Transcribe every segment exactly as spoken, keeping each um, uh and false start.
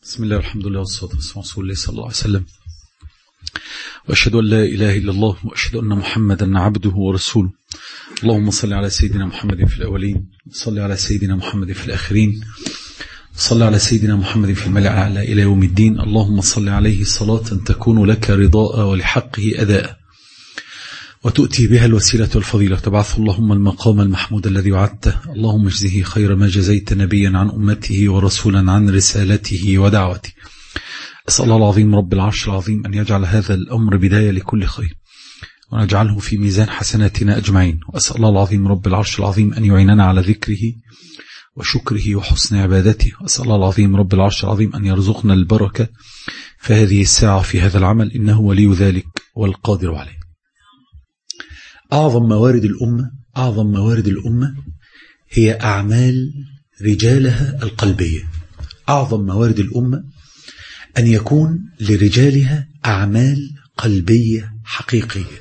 بسم الله والحمد لله والصلاة والسلام على رسول الله صلى الله عليه وسلم، وأشهد أن لا إله إلا الله وأشهد أن محمدا عبده ورسوله. اللهم صل على سيدنا محمد في الأولين، صل على سيدنا محمد في الآخرين، صل على سيدنا محمد في الملأ الأعلى إلى يوم الدين. اللهم صل عليه صلاة تكون لك رضاء ولحقه أداء، وتؤتي بها الوسيلة والفضيلة، تبعث اللهم المقام المحمود الذي وعدته. اللهم اجزه خير ما جزيت نبيا عن أمته ورسولا عن رسالته ودعوته. أسأل الله العظيم رب العرش العظيم أن يجعل هذا الأمر بداية لكل خير، ونجعله في ميزان حسناتنا أجمعين. وأسأل الله العظيم رب العرش العظيم أن يعيننا على ذكره وشكره وحسن عبادته. وأسأل الله العظيم رب العرش العظيم أن يرزقنا البركة في هذه الساعة في هذا العمل، إنه ولي ذلك والقادر عليه. أعظم موارد الأمة أعظم موارد الأمة هي أعمال رجالها القلبية. أعظم موارد الأمة أن يكون لرجالها أعمال قلبية حقيقية،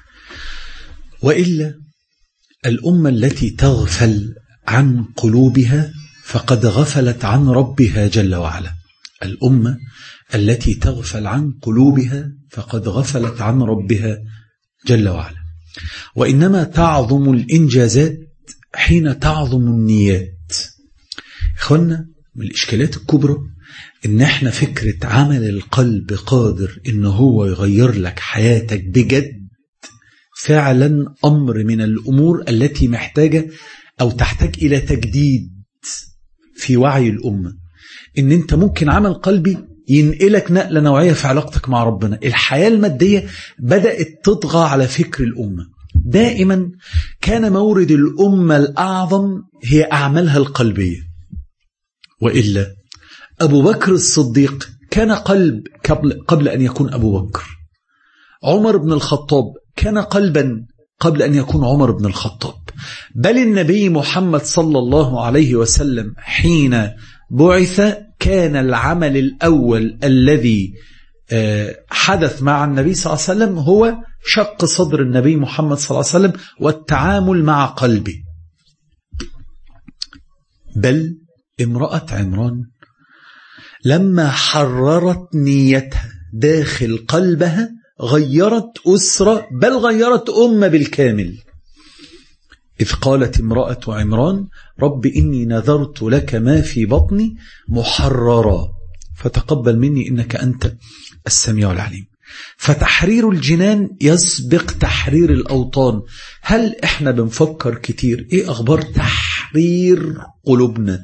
وإلا الأمة التي تغفل عن قلوبها فقد غفلت عن ربها جل وعلا. الأمة التي تغفل عن قلوبها فقد غفلت عن ربها جل وعلا. وإنما تعظم الإنجازات حين تعظم النيات. إخوانا، من الإشكالات الكبرى إن احنا فكرة عمل القلب قادر إنه هو يغير لك حياتك بجد فعلا أمر من الأمور التي محتاجة أو تحتاج إلى تجديد في وعي الأمة. إن أنت ممكن عمل قلبي ينقلك نقلة نوعية في علاقتك مع ربنا. الحياة المادية بدأت تطغى على فكر الأمة. دائما كان مورد الأمة الأعظم هي أعمالها القلبية، وإلا أبو بكر الصديق كان قلب قبل, قبل أن يكون أبو بكر. عمر بن الخطاب كان قلبا قبل أن يكون عمر بن الخطاب. بل النبي محمد صلى الله عليه وسلم حين بعث كان العمل الأول الذي حدث مع النبي صلى الله عليه وسلم هو شق صدر النبي محمد صلى الله عليه وسلم والتعامل مع قلبه. بل امرأة عمران لما حررت نيتها داخل قلبها غيرت أسرة، بل غيرت أمة بالكامل. إذ قالت امرأة عمران رب إني نذرت لك ما في بطني محررا فتقبل مني إنك أنت السميع العليم. فتحرير الجنان يسبق تحرير الأوطان. هل إحنا بنفكر كتير إيه أخبار تحرير قلوبنا؟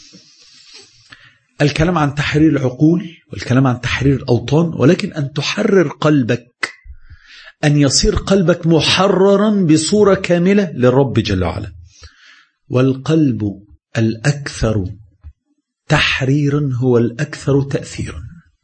الكلام عن تحرير العقول والكلام عن تحرير الأوطان، ولكن أن تحرر قلبك، أن يصير قلبك محررا بصورة كاملة للرب جل وعلا. والقلب الأكثر تحريرا هو الأكثر تأثيرا.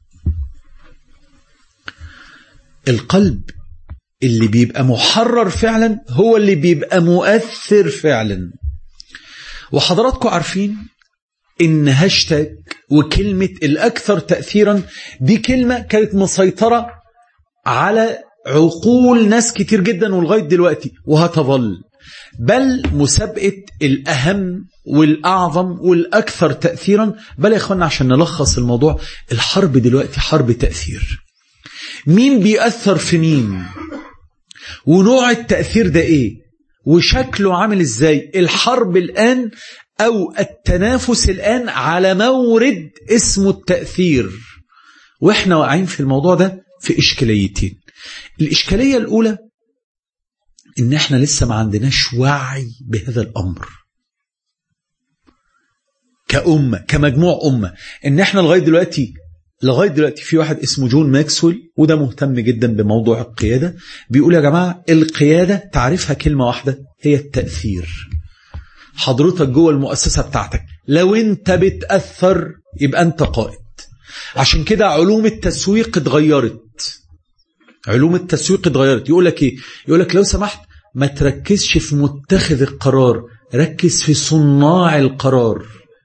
القلب اللي بيبقى محرر فعلا هو اللي بيبقى مؤثر فعلا. وحضراتكم عارفين إن هاشتاج وكلمة الأكثر تأثيرا دي كلمة كانت مسيطرة على عقول ناس كتير جدا ولغاية دلوقتي وهتظل. بل مسابقة الأهم والأعظم والأكثر تأثيرا. بل يا إخوانا عشان نلخص الموضوع، الحرب دلوقتي حرب تأثير. مين بيأثر في مين، ونوع التأثير ده إيه، وشكله عامل إزاي. الحرب الآن أو التنافس الآن على مورد اسمه التأثير. وإحنا واقعين في الموضوع ده في إشكاليتين. الإشكالية الأولى إن إحنا لسه ما عندناش وعي بهذا الأمر كأمة، كمجموع أمة. إن إحنا لغاية دلوقتي لغاية دلوقتي في واحد اسمه جون ماكسويل، وده مهتم جدا بموضوع القيادة، بيقول يا جماعة القيادة تعرفها كلمة واحدة هي التأثير. حضرتك جوه المؤسسة بتاعتك لو انت بتأثر يبقى انت قائد. عشان كده علوم التسويق اتغيرت. علوم التسويق اتغيرت. يقولك ايه؟ يقولك لو سمحت ما تركزش في متخذ القرار، ركز في صناع القرار.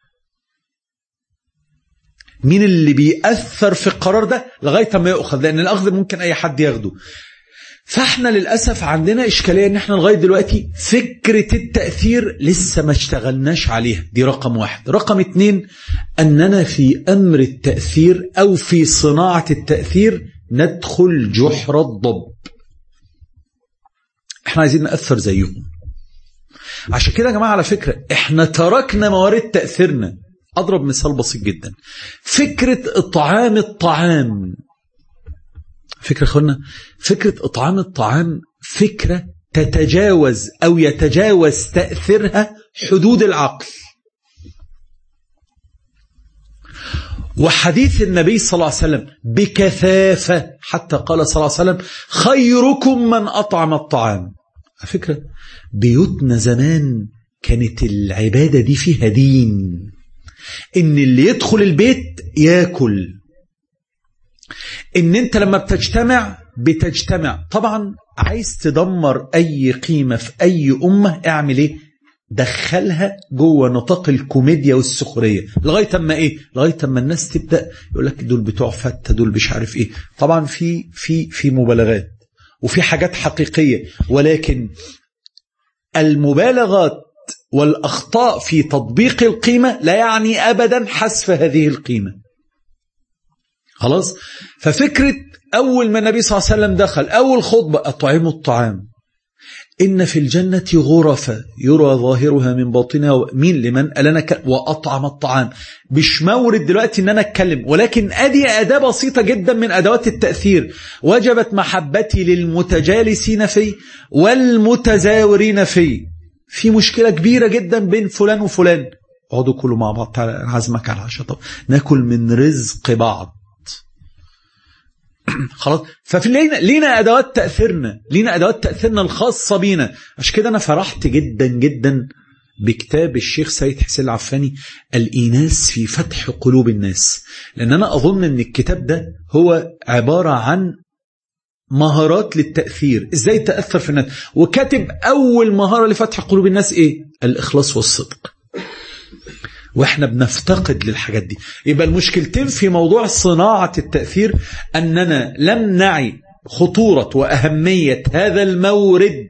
مين اللي بيأثر في القرار ده لغاية ما يأخذ؟ لأن الأخذ ممكن أي حد ياخده. فاحنا للأسف عندنا إشكالية ان احنا لغاية دلوقتي فكرة التأثير لسه ما اشتغلناش عليها. دي رقم واحد. رقم اتنين، أننا في أمر التأثير أو في صناعة التأثير ندخل جحر الضب. احنا عايزين نأثر زيهم. عشان كده يا جماعة على فكرة احنا تركنا موارد تأثيرنا. أضرب مثال بسيط جدا، فكرة إطعام الطعام. فكرة أخوانا، فكرة إطعام الطعام فكرة تتجاوز أو يتجاوز تأثيرها حدود العقل. وحديث النبي صلى الله عليه وسلم بكثافة حتى قال صلى الله عليه وسلم خيركم من أطعم الطعام. فكرة بيوتنا زمان كانت العبادة دي فيها دين، إن اللي يدخل البيت يأكل، إن أنت لما بتجتمع بتجتمع. طبعا عايز تدمر أي قيمة في أي أمة اعمل إيه؟ دخلها جوه نطاق الكوميديا والسخرية لغاية أما إيه؟ لغاية أما الناس تبدأ يقول لك دول بتوع فتة، دول مش عارف إيه. طبعا في في في مبالغات وفي حاجات حقيقية، ولكن المبالغات والأخطاء في تطبيق القيمة لا يعني أبدا حذف هذه القيمة. خلاص. ففكرة أول ما النبي صلى الله عليه وسلم دخل أول خطبة أطعموا الطعام، إن في الجنة غرفة يرى ظاهرها من باطنها، مين لمن ألنا ك... وأطعم الطعام. مش مورد دلوقتي إن أنا أتكلم، ولكن أدي أداة بسيطة جدا من أدوات التأثير. وجبت محبتي للمتجالسين فيه والمتزاورين فيه. في مشكلة كبيرة جدا بين فلان وفلان، اقعدوا كلوا مع بعض، تعالى عزمك على العشاء، طب ناكل من رزق بعض. خلاص. ففي لينا لينا ادوات تاثيرنا، لينا ادوات تاثيرنا الخاصه بينا. عشان كده انا فرحت جدا جدا بكتاب الشيخ سيد حسين العفاني الإيناس في فتح قلوب الناس، لان انا اظن ان الكتاب ده هو عباره عن مهارات للتاثير، ازاي تاثر في الناس. وكاتب اول مهاره لفتح قلوب الناس ايه؟ الاخلاص والصدق. واحنا بنفتقد للحاجات دي. يبقى المشكلتين في موضوع صناعة التأثير أننا لم نعي خطورة وأهمية هذا المورد،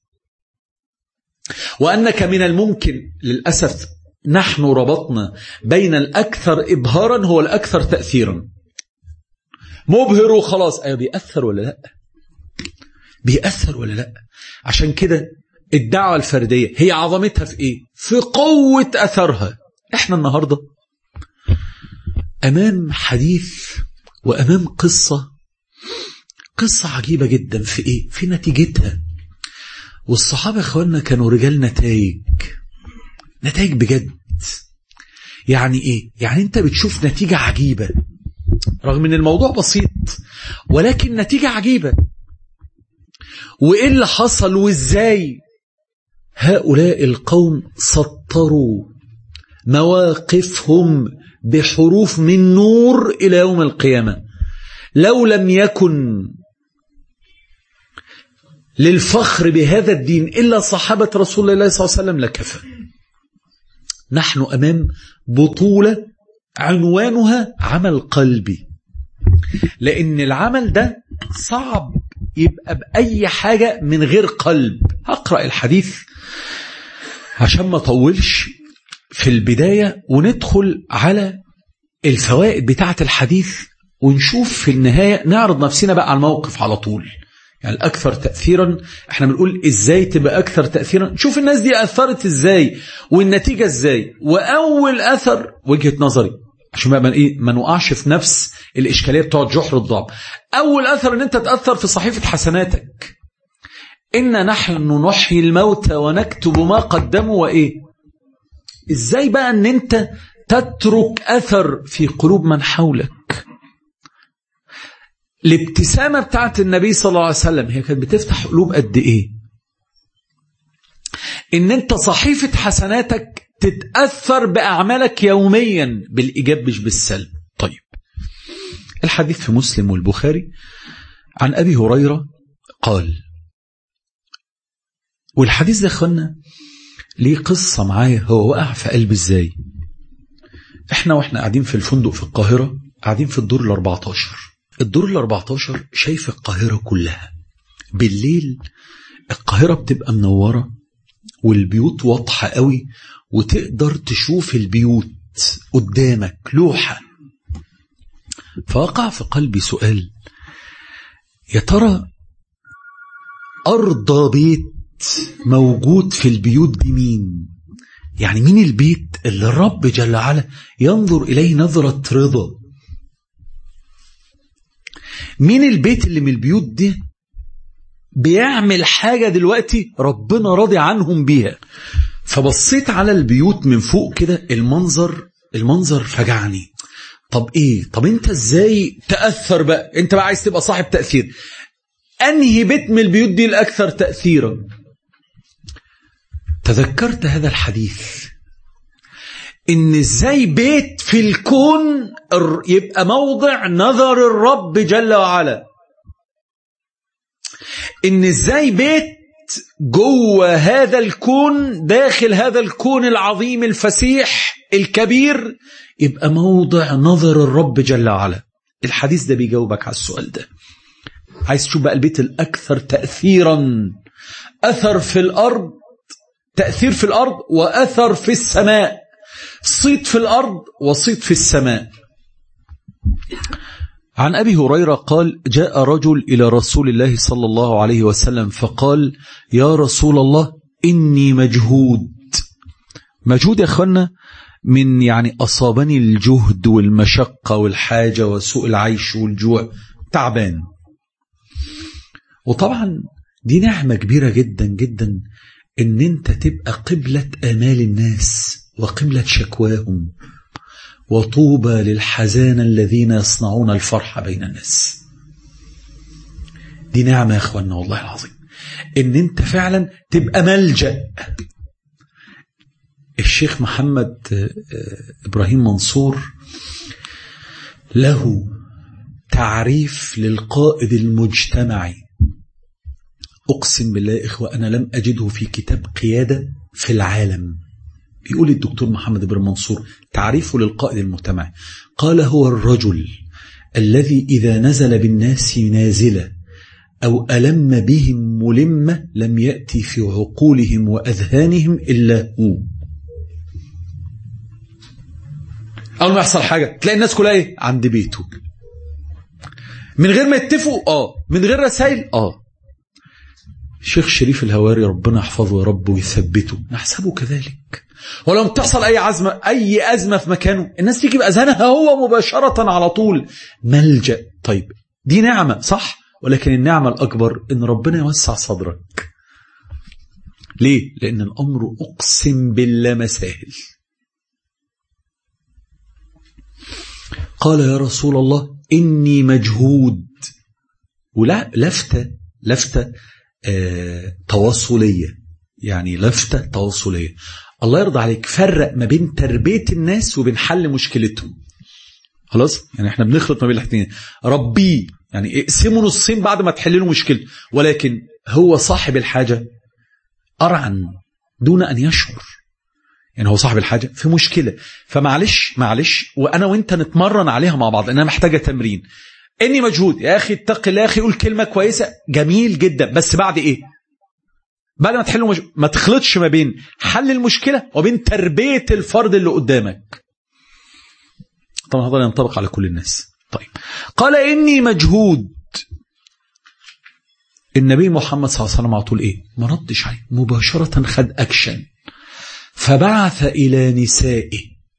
وأنك من الممكن للأسف نحن ربطنا بين الأكثر إبهارا هو الأكثر تأثيرا. مبهر وخلاص، أيوة بيأثر ولا لا؟ بيأثر ولا لا؟ عشان كده الدعوة الفردية هي عظمتها في إيه؟ في قوة أثرها. احنا النهاردة امام حديث وامام قصة قصة عجيبة جدا في ايه؟ في نتيجتها. والصحابة اخواننا كانوا رجال نتائج، نتائج بجد. يعني ايه؟ يعني انت بتشوف نتيجة عجيبة رغم ان الموضوع بسيط، ولكن نتيجة عجيبة. وايه اللي حصل وازاي؟ هؤلاء القوم سطروا مواقفهم بحروف من نور إلى يوم القيامة. لو لم يكن للفخر بهذا الدين إلا صحابة رسول الله صلى الله عليه وسلم لكفى. نحن أمام بطولة عنوانها عمل قلبي، لأن العمل ده صعب يبقى بأي حاجة من غير قلب. هقرأ الحديث عشان ما طولش في البداية وندخل على الفوائد بتاعة الحديث، ونشوف في النهاية نعرض نفسنا بقى على الموقف على طول. يعني الأكثر تأثيرا، احنا بنقول ازاي تبقى أكثر تأثيرا، نشوف الناس دي أثرت ازاي والنتيجة ازاي. وأول أثر وجهة نظري عشان ما ايه ما نوقعش في نفس الإشكالية بتاعت جحر الضعف. أول أثر ان انت تأثر في صحيفة حسناتك. إن نحن نحيي الموتى ونكتب ما قدموا وإيه. ازاي بقى ان انت تترك اثر في قلوب من حولك. الابتسامة بتاعت النبي صلى الله عليه وسلم هي كانت بتفتح قلوب قد ايه. ان انت صحيفة حسناتك تتأثر بأعمالك يوميا بالإيجاب مش بالسلب. طيب، الحديث في مسلم والبخاري عن أبي هريرة قال، والحديث ده اخوانا ليه قصة معايا، هو وقع في قلبي ازاي. احنا واحنا قاعدين في الفندق في القاهرة، قاعدين في الدور الاربعتاشر. الدور الاربعتاشر شايف القاهرة كلها بالليل القاهرة بتبقى منورة والبيوت واضحة قوي، وتقدر تشوف البيوت قدامك لوحة. فوقع في قلبي سؤال، يا ترى أرضى بيت موجود في البيوت دي مين؟ يعني مين البيت اللي الرب جل وعلا ينظر إليه نظرة رضا؟ مين البيت اللي من البيوت دي بيعمل حاجة دلوقتي ربنا راضي عنهم بيها؟ فبصيت على البيوت من فوق كده، المنظر المنظر فجعني. طب ايه؟ طب انت ازاي تأثر بقى؟ انت بقى عايز تبقى صاحب تأثير، انهي بيت من البيوت دي الاكثر تأثيرا؟ تذكرت هذا الحديث، ان ازاي بيت في الكون يبقى موضع نظر الرب جل وعلا، ان ازاي بيت جوه هذا الكون، داخل هذا الكون العظيم الفسيح الكبير، يبقى موضع نظر الرب جل وعلا. الحديث ده بيجاوبك على السؤال ده. عايز تشوف بقى البيت الأكثر تأثيرا، أثر في الأرض، تأثير في الأرض وأثر في السماء، صيت في الأرض وصيت في السماء. عن أبي هريرة قال: جاء رجل إلى رسول الله صلى الله عليه وسلم فقال: يا رسول الله إني مجهود. مجهود يا أخوانا من يعني أصابني الجهد والمشقة والحاجة وسوء العيش والجوع، تعبان. وطبعا دي نعمة كبيرة جدا جدا إن أنت تبقى قبلة آمال الناس وقبلة شكواهم، وطوبى للحزان الذين يصنعون الفرح بين الناس. دي نعمة يا أخوانا والله العظيم، إن أنت فعلا تبقى ملجأ. الشيخ محمد إبراهيم منصور له تعريف للقائد المجتمعي، أقسم بالله إخوة أنا لم أجده في كتاب قيادة في العالم. بيقول الدكتور محمد إبراهيم منصور تعريفه للقائد المجتمعي، قال: هو الرجل الذي إذا نزل بالناس نازلة أو ألم بهم ملمة لم يأتي في عقولهم وأذهانهم إلا هو. أول ما يحصل حاجة تلاقي الناس كلها إيه؟ عند بيته، من غير ما يتفقوا، آه من غير رسائل، آه الشيخ شريف الهواري ربنا يحفظه يا رب ويثبته، نحسبه كذلك. ولما تحصل أي عزمة أي أزمة في مكانه الناس تيجي بأذهانها هو مباشرة على طول، ملجأ. طيب دي نعمة صح، ولكن النعمة الأكبر إن ربنا يوسع صدرك. ليه؟ لأن الأمر أقسم بالله مساهل. قال: يا رسول الله إني مجهود. ولا لفتة لفتة آه تواصلية، يعني لفتة تواصلية. الله يرضى عليك، فرق ما بين تربية الناس وبين حل مشكلتهم. خلاص، يعني احنا بنخلط ما بين الاثنين. ربيه يعني اقسمه نصين بعد ما تحل له مشكلته، ولكن هو صاحب الحاجة أرعن دون أن يشعر. يعني هو صاحب الحاجة في مشكلة، فمعلش معلش وأنا وإنت نتمرن عليها مع بعض، إنها محتاجة تمرين. إني مجهود يا أخي، اتق الله يا أخي، قول كلمة كويسة جميل جدا، بس بعد إيه؟ بعد ما تحل مج... ما تخلطش ما بين حل المشكلة وبين تربية الفرد اللي قدامك. طبعا هذا ينطبق على كل الناس. طيب، قال إني مجهود. النبي محمد صلى الله عليه وسلم على طول إيه؟ ما ردش عليه، مباشرة خد أكشن، فبعث إلى نسائه.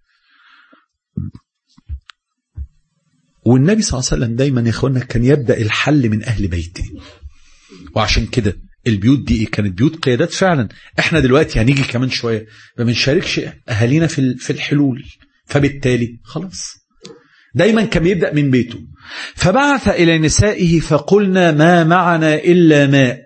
والنبي صلى الله عليه وسلم دايما يا إخوانا كان يبدأ الحل من أهل بيته، وعشان كده البيوت دي إيه؟ كانت بيوت قيادات فعلا. احنا دلوقتي هنيجي كمان شوية ما بنشاركش أهالينا في في الحلول، فبالتالي خلاص دايما كان يبدأ من بيته. فبعث إلى نسائه فقلنا ما معنا إلا ماء.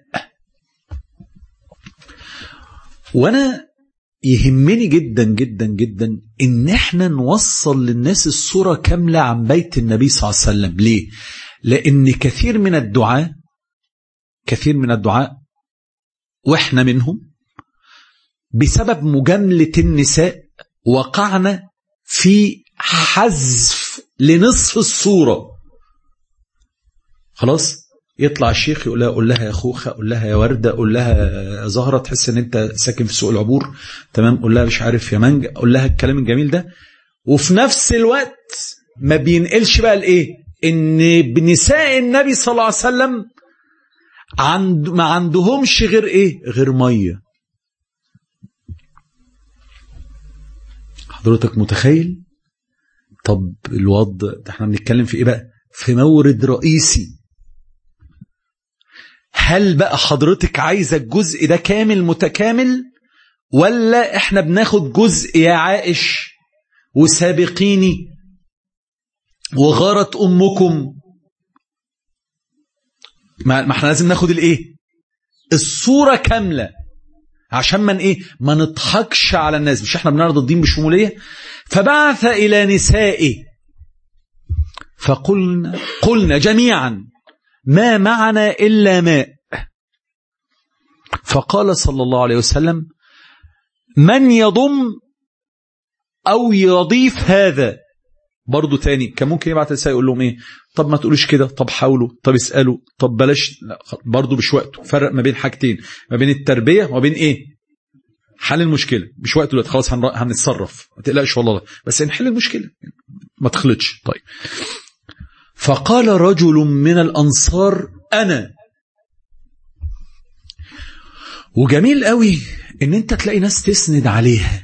وأنا يهمني جدا جدا جدا إن احنا نوصل للناس الصورة كاملة عن بيت النبي صلى الله عليه وسلم. ليه؟ لأن كثير من الدعاء كثير من الدعاء واحنا منهم بسبب مجاملة النساء وقعنا في حذف لنصف الصورة. خلاص، يطلع الشيخ يقول لها قول لها يا خوخة، قول لها يا وردة، قول لها زهرة، تحس ان انت ساكن في سوق العبور، تمام، قول لها مش عارف يا مانجا، قول لها الكلام الجميل ده. وفي نفس الوقت ما بينقلش بقى الايه، ان بنساء النبي صلى الله عليه وسلم عند ما عندهمش غير ايه، غير ميه. حضرتك متخيل؟ طب الوضع ده احنا بنتكلم في ايه بقى؟ في مورد رئيسي. هل بقى حضرتك عايزة الجزء ده كامل متكامل، ولا احنا بناخد جزء يا عائش وسابقيني وغارت امكم؟ ما احنا لازم ناخد الايه، الصورة كاملة، عشان من ايه، ما نضحكش على الناس. مش احنا بنعرض الدين بشمولية؟ فبعث الى نسائه فقلنا قلنا جميعا ما معنا إلا ماء. فقال صلى الله عليه وسلم من يضم أو يضيف هذا. برضو تاني كان ممكن يبعت رسالة يقول لهم ايه، طب ما تقولوش كده، طب حاولوا، طب اسألوا، طب بلاش، لا برضو مش وقته. فرق ما بين حاجتين، ما بين التربية وما بين ايه، حل المشكلة. مش وقته دلوقتي، خلاص هنتصرف، ما تقلقش والله، بس نحل المشكلة، ما تخلطش. طيب. فقال رجل من الأنصار أنا. وجميل قوي ان انت تلاقي ناس تسند عليها،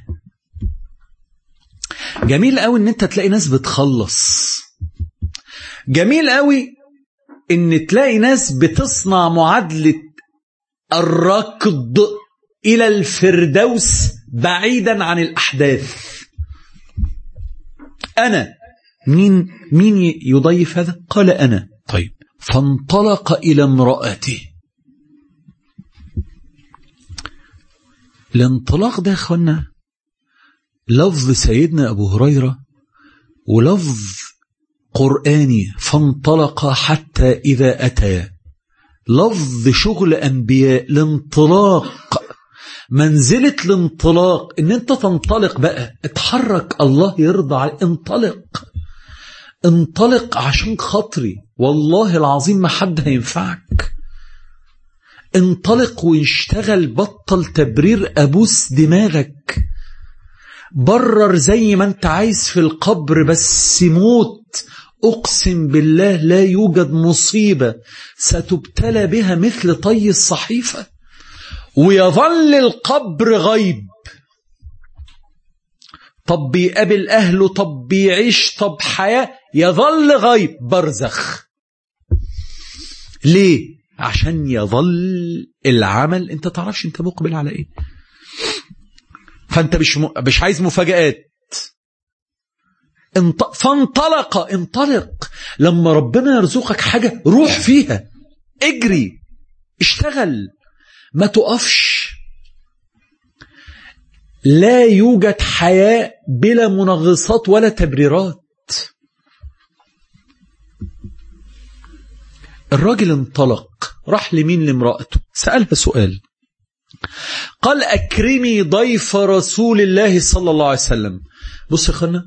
جميل قوي ان انت تلاقي ناس بتخلص، جميل قوي ان تلاقي ناس بتصنع معادلة الركض الى الفردوس بعيدا عن الاحداث. انا مين مين يضيف هذا؟ قال انا. طيب. فانطلق الى امرأته. الانطلاق ده يا اخوانا لفظ سيدنا ابو هريرة ولفظ قرآني، فانطلق حتى اذا اتيا، لفظ شغل انبياء. الانطلاق منزلة الانطلاق ان انت تنطلق بقى، اتحرك، الله يرضى عليك، انطلق انطلق عشان خاطري، والله العظيم ما حد هينفعك. انطلق واشتغل، بطل تبرير ابوس دماغك، برر زي ما انت عايز في القبر، بس موت. اقسم بالله لا يوجد مصيبة ستبتلى بها مثل طي الصحيفة، ويظل القبر غيب. طب بيقابل أهله، طب بيعيش، طب حياة، يظل غيب، برزخ. ليه؟ عشان يظل العمل انت تعرفش انت مقبل على ايه. فانت مش م... مش عايز مفاجآت. انط... فانطلق. انطلق. لما ربنا يرزقك حاجة روح فيها، اجري، اشتغل، ما تقفش. لا يوجد حياة بلا منغصات ولا تبريرات. الراجل انطلق، راح لمين؟ لامرأته، سألها سؤال، قال أكرمي ضيف رسول الله صلى الله عليه وسلم. بص يا اخوانا،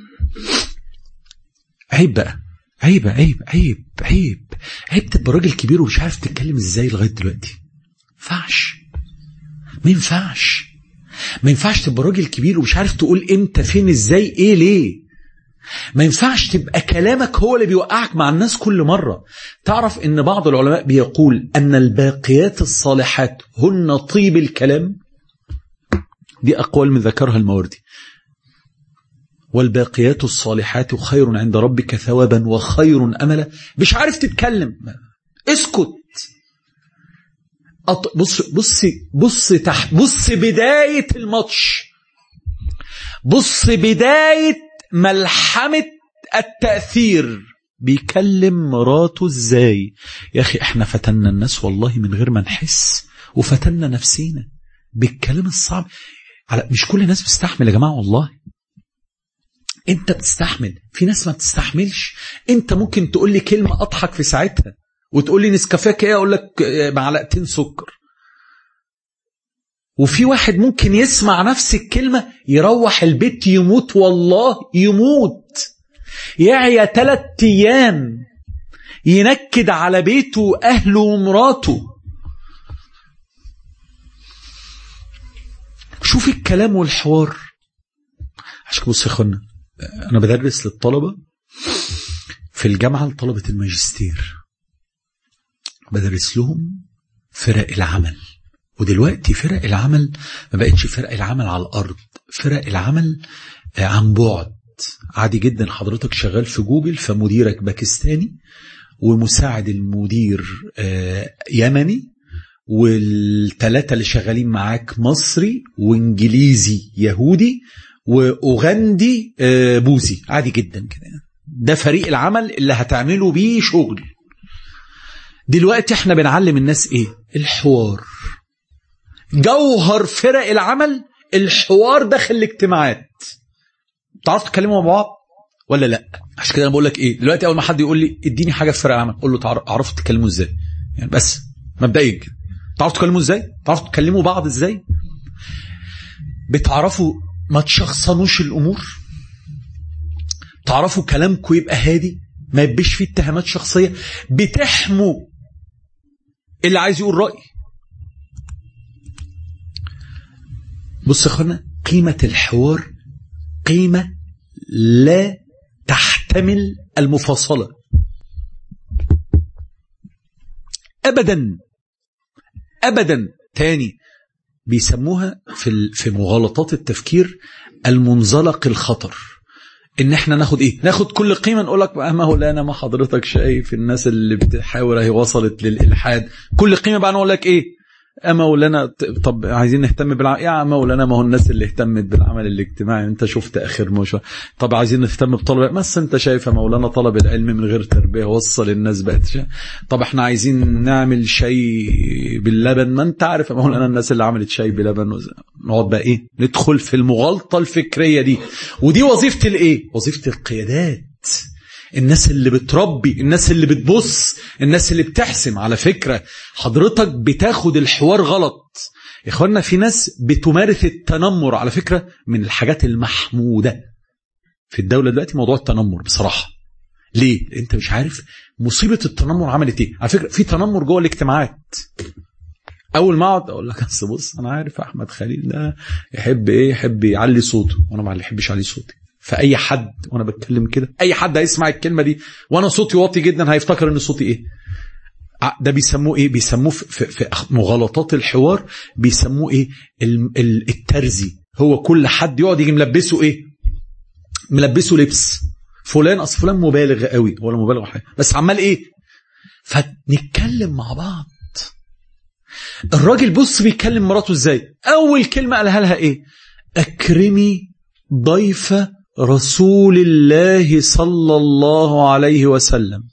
عيب بقى، عيب عيب عيب عيب عيب تبقى راجل كبير ومش عارف تتكلم ازاي لغاية دلوقتي. فعش ما ينفعش ما ينفعش تبقى راجل كبير ومش عارف تقول امتى فين ازاي ايه ليه. ما ينفعش تبقى كلامك هو اللي بيوقعك مع الناس كل مرة. تعرف ان بعض العلماء بيقول ان الباقيات الصالحات هن طيب الكلام. دي اقوال من ذكرها الماوردي. والباقيات الصالحات خير عند ربك ثوابا وخير املا. مش عارف تتكلم، اسكت. أط... بص بص بص تحت، بص بداية الماتش، بص بداية ملحمة التأثير. بيكلم مراته ازاي؟ يا اخي احنا فتنا الناس والله من غير ما نحس، وفتنا نفسينا بالكلام الصعب. على مش كل الناس بتستحمل يا جماعة، والله انت بتستحمل، في ناس ما بتستحملش. انت ممكن تقول لي كلمة اضحك في ساعتها، وتقول لي نسكافيه ايه، اقول لك معلقتين سكر. وفي واحد ممكن يسمع نفس الكلمة يروح البيت يموت، والله يموت، يعيا ثلاث ايام، ينكد على بيته وأهله ومراته. شوف الكلام والحوار. عشان بص يا اخوانا، أنا بدرس للطلبة في الجامعة لطلبة الماجستير، بدرس لهم فرق العمل. ودلوقتي فرق العمل ما بقتش فرق العمل على الأرض، فرق العمل عن بعد. عادي جدا حضرتك شغال في جوجل فمديرك باكستاني ومساعد المدير يمني والثلاثة اللي شغالين معاك مصري وانجليزي يهودي واوغندي بوذي. عادي جدا كده، ده فريق العمل اللي هتعملوا بيه شغل. دلوقتي احنا بنعلم الناس ايه؟ الحوار. جوهر فرق العمل الحوار داخل الاجتماعات. تعرفوا تتكلموا مع بعض ولا لا؟ عشان كده انا بقول لك ايه، دلوقتي اول ما حد يقول لي اديني حاجه في فرق العمل، قول له تعرفوا تتكلموا ازاي. يعني بس مبدئيا كده، تعرفوا تتكلموا ازاي؟ تعرفوا تكلموا بعض ازاي؟ بتعرفوا ما تشخصنوش الامور، تعرفوا كلامكم يبقى هادي، ما يبقاش فيه اتهامات شخصيه، بتحموا اللي عايز يقول راي. بص يا اخوانا، قيمه الحوار قيمه لا تحتمل المفاصله ابدا ابدا. تاني بيسموها في في مغالطات التفكير المنزلق الخطر. ان احنا ناخد ايه؟ ناخد كل قيمه نقول لك ما هو لا انا ما حضرتك شايف الناس اللي بتحاول اهي وصلت للالحاد. كل قيمه بقى نقول لك ايه؟ اما مولانا طب عايزين نهتم بالعمل يا مولانا، ما هو الناس اللي اهتمت بالعمل الاجتماعي انت شفت اخر مش. طب عايزين نهتم بطلبه، بس انت شايف يا مولانا طلب العلم من غير تربيه وصل الناس بقت شا. طب احنا عايزين نعمل شاي باللبن، ما انت عارف يا مولانا الناس اللي عملت شاي بلبن. نقعد بقى ايه؟ ندخل في المغالطه الفكريه دي. ودي وظيفه الايه؟ وظيفه القيادات، الناس اللي بتربي، الناس اللي بتبص، الناس اللي بتحسم. على فكرة حضرتك بتاخد الحوار غلط يا اخوانا. في ناس بتمارس التنمر، على فكرة من الحاجات المحمودة في الدولة دلوقتي موضوع التنمر بصراحة. ليه؟ انت مش عارف مصيبة التنمر عملت ايه. على فكرة في تنمر جوه الاجتماعات. اول ما اقعد اقول لك بس بص انا عارف احمد خليل ده يحب ايه؟ يحب يعلي صوته، وانا ما بحبش اعلي صوتي. فأي حد وانا بتكلم كده، اي حد هيسمع الكلمة دي وانا صوتي واطي جدا هيفتكر ان صوتي ايه. ده بيسموه ايه؟ بيسموه في, في مغالطات الحوار بيسموه ايه؟ الترزي. هو كل حد يقعد يجي ملبسه ايه؟ ملبسه لبس فلان. اصل فلان مبالغ قوي ولا مبالغ حاجه، بس عمال ايه؟ فنتكلم مع بعض. الراجل بص بيكلم مراته ازاي؟ اول كلمة قالها لها ايه؟ اكرمي ضيف رسول الله صلى الله عليه وسلم.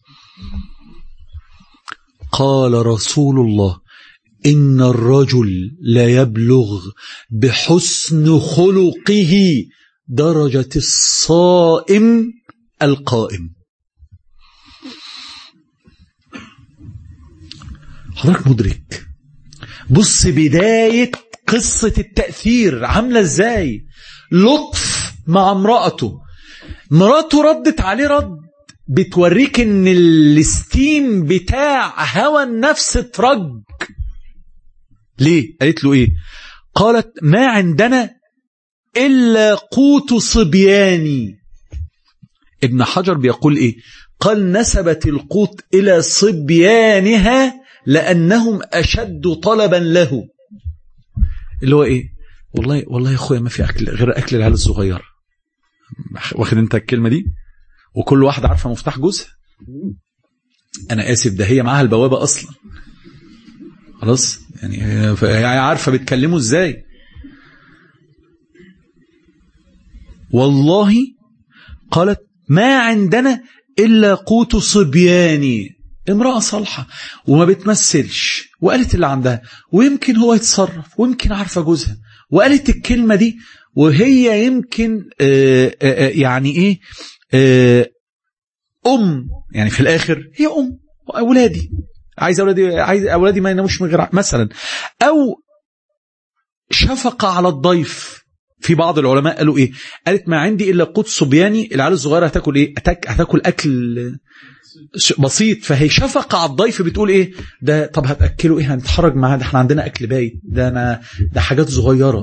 قال رسول الله إن الرجل لا يبلغ بحسن خلقه درجة الصائم القائم. حضرتك مدرك؟ بص بداية قصة التأثير عاملة ازاي؟ لطف مع امرأته، مراته ردت عليه رد بتوريك ان الاستيم بتاع هوى النفس ترج. ليه؟ قالت له ايه؟ قالت ما عندنا الا قوت صبياني. ابن حجر بيقول ايه؟ قال نسبت القوت الى صبيانها لانهم اشد طلبا له. اللي هو ايه؟ والله والله يا اخويا ما في اكل غير اكل العيال الصغيره. واخد انت الكلمه دي؟ وكل واحده عارفه مفتاح جوزها. انا اسف ده هي معاها البوابه اصلا. خلاص يعني هي عارفه بيتكلموا ازاي. والله قالت ما عندنا الا قوت صبياني. امراه صالحه وما بتمثلش، وقالت اللي عندها، ويمكن هو يتصرف، ويمكن عارفه جوزها، وقالت الكلمه دي وهي يمكن آآ آآ يعني ايه آآ ام. يعني في الاخر هي ام، اولادي عايز اولادي عايز اولادي ما يناموش من غير مثلا، او شفقه على الضيف. في بعض العلماء قالوا ايه؟ قالت ما عندي الا قوت صبياني. العيال الصغيره هتاكل ايه؟ هتاكل اكل بسيط. فهي شفقة على الضيف، بتقول ايه ده؟ طب هتأكله ايه؟ هنتحرج معاه؟ ده احنا عندنا اكل بايت، ده انا ده حاجات صغيرة.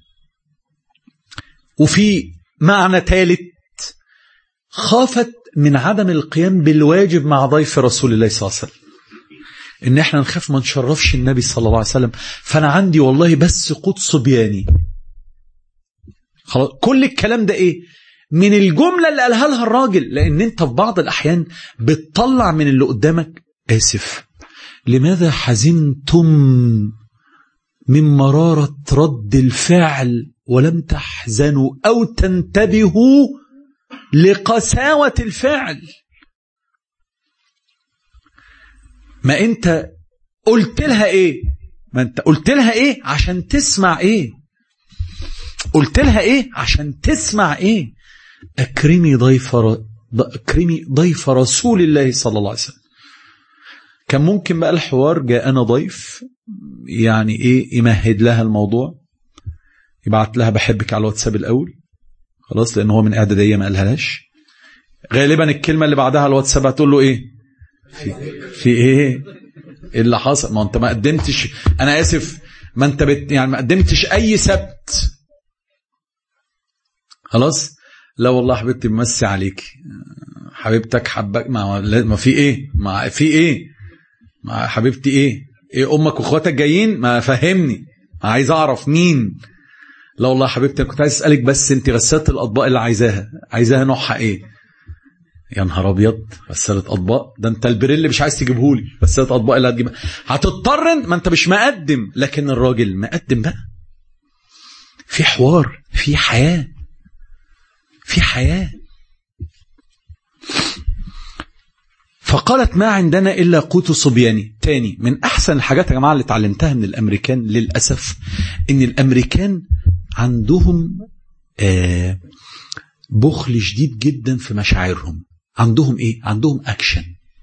وفي معنى ثالث، خافت من عدم القيام بالواجب مع ضيف رسول الله صلى الله عليه وسلم، ان احنا نخاف ما نشرفش النبي صلى الله عليه وسلم، فانا عندي والله بس قوت صبياني. خلاص، كل الكلام ده ايه؟ من الجملة اللي قالها لها الراجل. لان انت في بعض الاحيان بتطلع من اللي قدامك اسف لماذا حزنتم من مرارة رد الفعل ولم تحزنوا او تنتبهوا لقساوة الفعل. ما انت قلت لها ايه؟ ما انت قلت لها ايه عشان تسمع ايه؟ قلت لها ايه عشان تسمع ايه؟ اكرمي ضيف ر... اكرمي ضيف رسول الله صلى الله عليه وسلم. كان ممكن بقى الحوار جاء انا ضيف، يعني ايه، يمهد لها الموضوع، يبعت لها بحبك على الواتساب الاول، خلاص، لان هو من اعداديه ما قالهاش. غالبا الكلمه اللي بعدها على الواتساب هتقول له ايه؟ في, في ايه؟ ايه اللي حصل؟ ما انت ما قدمتش، انا اسف، ما انت بت... يعني ما قدمتش اي سبت. خلاص، لا والله حبيبتي بمسي عليك، حبيبتك حبك، ما, ما في ايه؟ ما في ايه؟ ما حبيبتي ايه؟ ايه امك واخواتك جايين؟ ما فهمني، عايز اعرف مين. لا والله حبيبتي كنت عايز اسالك بس انت غسالة الاطباق اللي عايزاها عايزاها نوعها ايه؟ يا نهار ابيض، غسالة اطباق؟ ده انت البريل مش عايز تجيبهولي، غسالة اطباق اللي هتجيبها هتضطر، ما انت مش مقدم. لكن الراجل مقدم بقى، في حوار، في حياة، في حياة. فقالت ما عندنا إلا قوت صبياني. تاني، من أحسن الحاجات يا جماعة اللي اتعلمتها من الأمريكان للأسف، إن الأمريكان عندهم آه بخل شديد جدا في مشاعرهم. عندهم إيه؟ عندهم أكشن.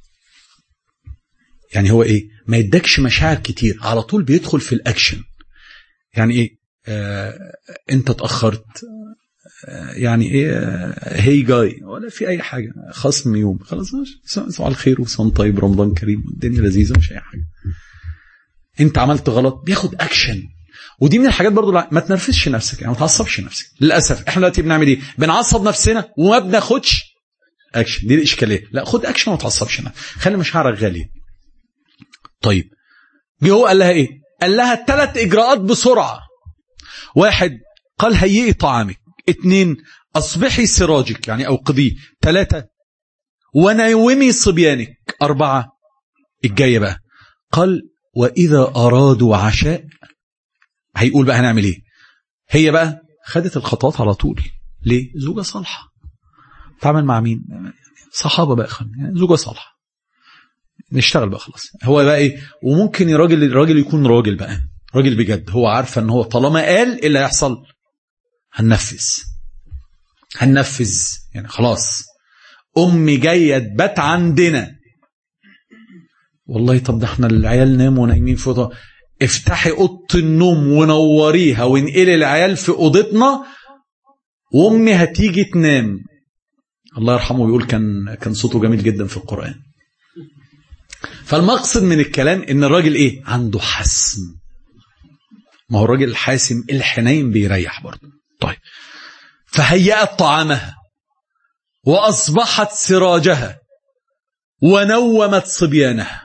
يعني هو إيه؟ ما يدكش مشاعر كتير، على طول بيدخل في الأكشن. يعني إيه؟ آه أنت تأخرت، يعني ايه، هي جاي ولا في اي حاجه، خصم يوم، خلاص صباح الخير وصوم طيب، رمضان كريم، الدنيا لذيذه، مش اي حاجه. انت عملت غلط، بياخد اكشن. ودي من الحاجات برضو، ما تنرفزش نفسك، يعني ما تعصبش نفسك. للاسف احنا دلوقتي بنعمل ايه؟ بنعصب نفسنا وما بناخدش اكشن. دي الاشكاليه. لا، خد اكشن وما تعصبش نفسك، خلي مشاعرك غاليه. طيب، جه هو قال لها ايه؟ قال لها ثلاث اجراءات بسرعه. واحد، قال هيئي طعامك. اثنين، أصبحي سراجك، يعني أوقظيه. ثلاثة، ونومي صبيانك. أربعة، الجاية بقى، قال وإذا أرادوا عشاء، هيقول بقى هنعمل إيه؟ هي بقى خدت الخطوات على طول. ليه؟ زوجة صالحة. تعمل مع مين؟ صحابة بقى، خلنا يعني زوجة صالحة، نشتغل بقى خلاص. هو بقى إيه؟ وممكن الراجل الراجل يكون راجل بقى، راجل بجد، هو عارفة إن هو طالما قال إيه اللي هيحصل؟ هننفذ هننفذ يعني خلاص. أمي جاية تبات عندنا، والله طب ده احنا العيال ناموا ونايمين في أوضة، افتحي أوضة النوم ونوريها وانقلي العيال في أوضتنا وأمي هتيجي تنام. الله يرحمه بيقول كان كان صوته جميل جدا في القرآن. فالمقصد من الكلام إن الراجل إيه؟ عنده حسم. ما هو الراجل الحاسم الحنين بيريح برضه. طيب، فهيأت طعامها وأصبحت سراجها ونومت صبيانها.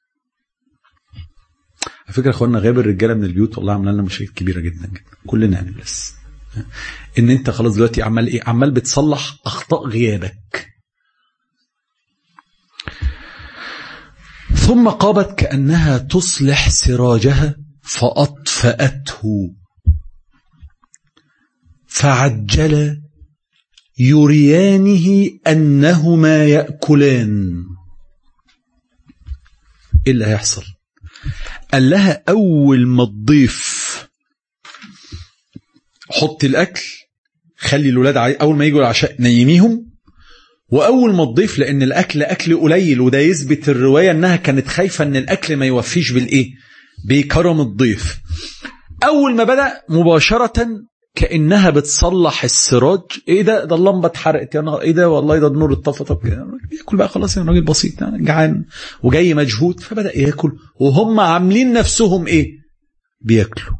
على فكرة أخوانا، غياب الرجالة من البيوت والله عملنا لنا مشاكل كبيرة جدا جدا، كلنا يعني. بس إن أنت خلاص دلوقتي عمال إيه؟ عمال بتصلح أخطاء غيابك. ثم قامت كأنها تصلح سراجها فأطفأته، فعجل يريانه أنهما يأكلان. إيه اللي هيحصل؟ قال لها أول ما تضيف حط الأكل، خلي الولاد أول ما يجوا العشاء نيميهم، وأول ما تضيف، لأن الأكل أكل قليل، وده يثبت الرواية أنها كانت خايفة أن الأكل ما يوفيش بالإيه؟ بكرم الضيف. أول ما بدأ مباشرة كأنها بتصلح السراج. ايه ده ده اللمبه اتحرقت يا نهار، ايه ده والله ده النور اتطفى. طب ياكل بقى خلاص، يا راجل بسيط جعان وجاي مجهود، فبدأ ياكل وهم عاملين نفسهم ايه بياكلوا.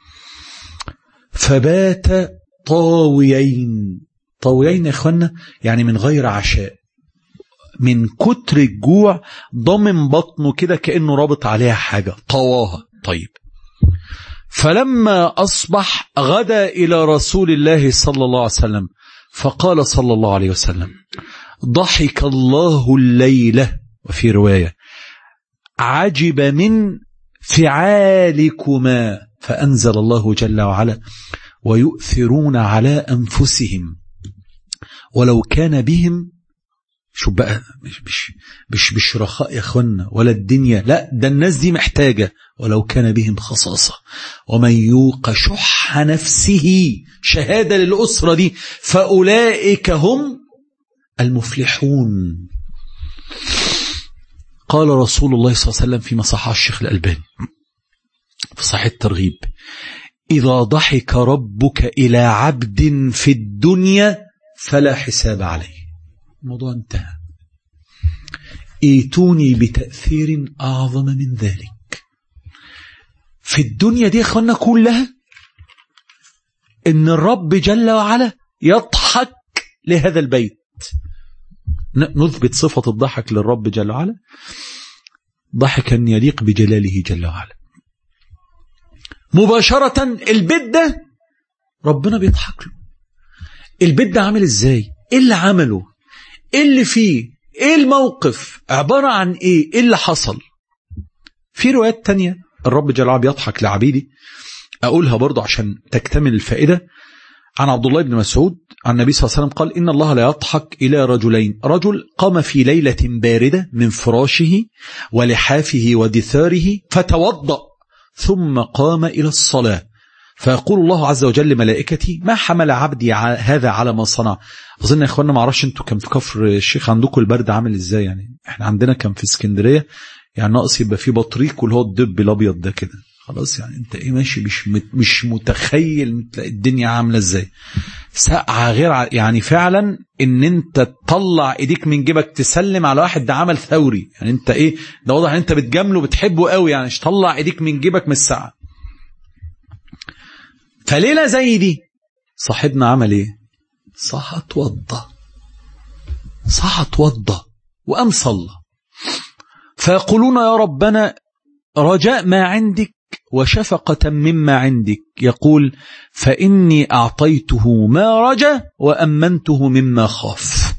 فبات طاويين. طاويين يا اخوانا يعني من غير عشاء، من كتر الجوع ضمن بطنه كده كأنه رابط عليها حاجة طواها. طيب فلما أصبح غدا إلى رسول الله صلى الله عليه وسلم فقال صلى الله عليه وسلم ضحك الله الليلة، وفي رواية عجب من فعالكما، فأنزل الله جل وعلا ويؤثرون على أنفسهم ولو كان بهم. شو بقى، مش مش مش مش رخاء يا اخوانا ولا الدنيا، لا ده الناس دي محتاجة، ولو كان بهم خصاصة ومن يوق شح نفسه، شهادة للأسرة دي، فأولئك هم المفلحون. قال رسول الله صلى الله عليه وسلم فيما صححه الشيخ الألباني في صحيح الترغيب: إذا ضحك ربك إلى عبد في الدنيا فلا حساب عليه. الموضوع انتهى. ايتوني بتأثير أعظم من ذلك في الدنيا دي يا اخوانا كلها، ان الرب جل وعلا يضحك لهذا البيت. نثبت صفة الضحك للرب جل وعلا ضحكا يليق بجلاله جل وعلا. مباشرة البيت ده ربنا بيضحك له. البيت ده عامل ازاي، ايه اللي عمله، ايه اللي فيه، ايه الموقف، عبارة عن ايه، ايه اللي حصل. في روايات تانية الرب جل وعلا بيضحك لعبيدي، اقولها برضو عشان تكتمل الفائدة. عن عبد الله بن مسعود عن النبي صلى الله عليه وسلم قال: إن الله لا يضحك إلى رجلين، رجل قام في ليلة باردة من فراشه ولحافه ودثاره فتوضأ ثم قام إلى الصلاة، فيقول الله عز وجل ملائكتي ما حمل عبدي هذا على ما صنع. أظن يا إخوانا ما اعرفش أنتوا كان في كفر الشيخ عندكم البرد عامل إزاي، يعني إحنا عندنا كان في اسكندرية يعني ناقص يبقى في بطريق واللي هو الدب الأبيض ده كده خلاص، يعني أنت إيه ماشي مش مش متخيل الدنيا عاملة إزاي، سقعة غير يعني فعلا إن أنت تطلع إيديك من جيبك تسلم على واحد ده عمل ثوري، يعني أنت إيه ده واضح إن أنت بتجامله بتحبه قوي، يعني تطلع إيديك من جيبك من السقعة. فليلة زي دي صاحبنا عمل ايه؟ صح اتوضى، صح اتوضى وقام صلى. فيقولون يا ربنا رجاء ما عندك وشفقة مما عندك، يقول فإني أعطيته ما رجا وأمنته مما خاف.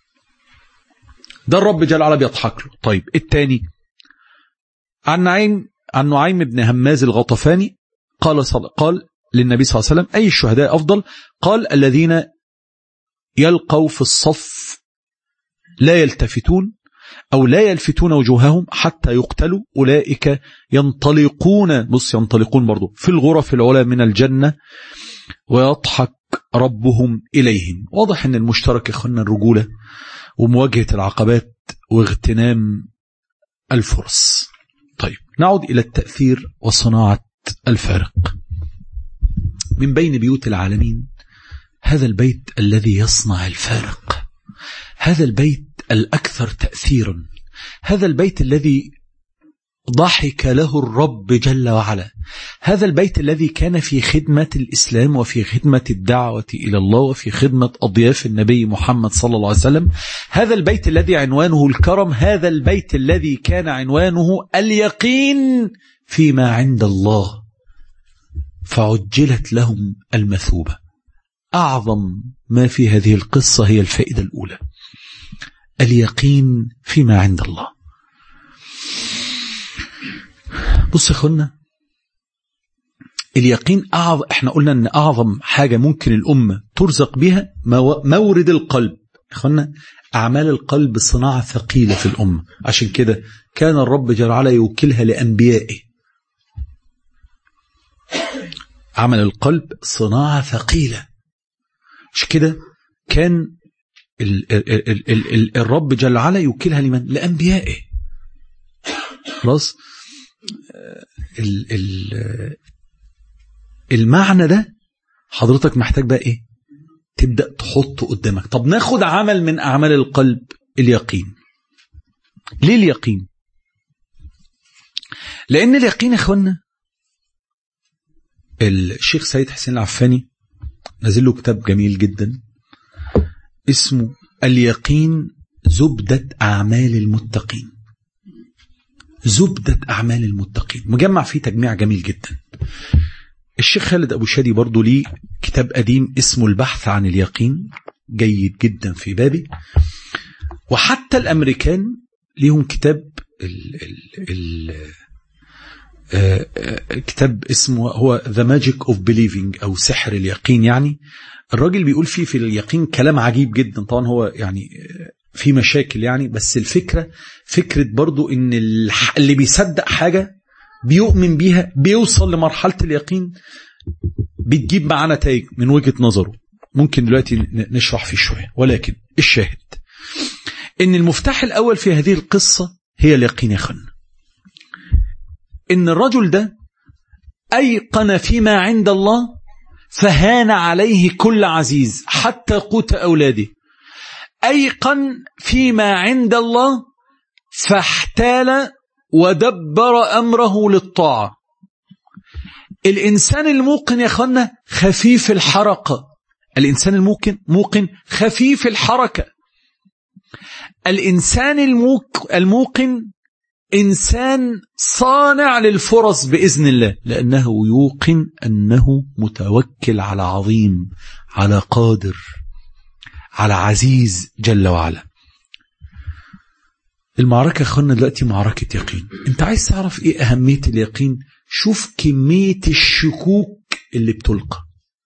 ده الرب جل وعلا بيضحك له. طيب الثاني عن نعيم عن نعيم بن هماز الغطفاني قال صل... قال للنبي صلى الله عليه وسلم أي الشهداء أفضل؟ قال الذين يلقوا في الصف لا يلتفتون أو لا يلفتون وجوههم حتى يقتلوا، أولئك ينطلقون بص ينطلقون برضو في الغرف العلى من الجنة ويضحك ربهم إليهم. واضح أن المشترك يخلنا الرجولة ومواجهة العقبات واغتنام الفرص. طيب نعود إلى التأثير وصناعة الفارق. من بين بيوت العالمين هذا البيت الذي يصنع الفارق، هذا البيت الأكثر تأثيرا، هذا البيت الذي ضحك له الرب جل وعلا، هذا البيت الذي كان في خدمة الإسلام وفي خدمة الدعوة إلى الله وفي خدمة أضياف النبي محمد صلى الله عليه وسلم، هذا البيت الذي عنوانه الكرم، هذا البيت الذي كان عنوانه اليقين فيما عند الله، فعجلت لهم المثوبة. أعظم ما في هذه القصة هي الفائدة الأولى، اليقين فيما عند الله. بص يا أخوانا، اليقين أعظم، احنا قلنا أن أعظم حاجة ممكن الأمة ترزق بها مورد القلب. يا أخوانا أعمال القلب صناعة ثقيلة في الأمة، عشان كده كان الرب جل وعلا يوكلها لأنبيائه. عمل القلب صناعة ثقيلة، مش كده كان ال ال ال ال ال الرب جل وعلا يوكلها لمن؟ لأنبيائه. خلاص ال ال المعنى ده حضرتك محتاج بقى ايه؟ تبدأ تحطه قدامك. طب ناخد عمل من أعمال القلب، اليقين. ليه اليقين؟ لأن اليقين يا اخوانا، الشيخ سيد حسين العفاني نزل له كتاب جميل جدا اسمه اليقين زبدة أعمال المتقين. زبدة أعمال المتقين، مجمع فيه تجميع جميل جدا. الشيخ خالد أبو شادي برضو ليه كتاب قديم اسمه البحث عن اليقين، جيد جدا في بابه. وحتى الأمريكان ليهم كتاب ال ال ال آه آه كتاب اسمه هو The Magic of Believing أو سحر اليقين. يعني الراجل بيقول فيه في اليقين كلام عجيب جدا. طبعا هو يعني في مشاكل يعني، بس الفكرة فكرة برضو ان اللي بيصدق حاجة بيؤمن بيها بيوصل لمرحلة اليقين، بتجيب معاه نتائج من وجهة نظره. ممكن دلوقتي نشرح فيه شوية، ولكن الشاهد ان المفتاح الاول في هذه القصة هي اليقين يا اخوانا. ان الرجل ده ايقن فيما عند الله فهان عليه كل عزيز حتى قوت اولاده. أيقن فيما عند الله فاحتال ودبر أمره للطاعة. الإنسان الموقن يا أخوانا خفيف الحركة. الإنسان الموقن موقن خفيف الحركة. الإنسان الموق الموقن إنسان صانع للفرص بإذن الله، لأنه يوقن أنه متوكل على عظيم، على قادر، على عزيز جل وعلا. المعركة أخوانا دلوقتي معركة يقين. انت عايز تعرف ايه أهمية اليقين؟ شوف كمية الشكوك اللي بتلقى.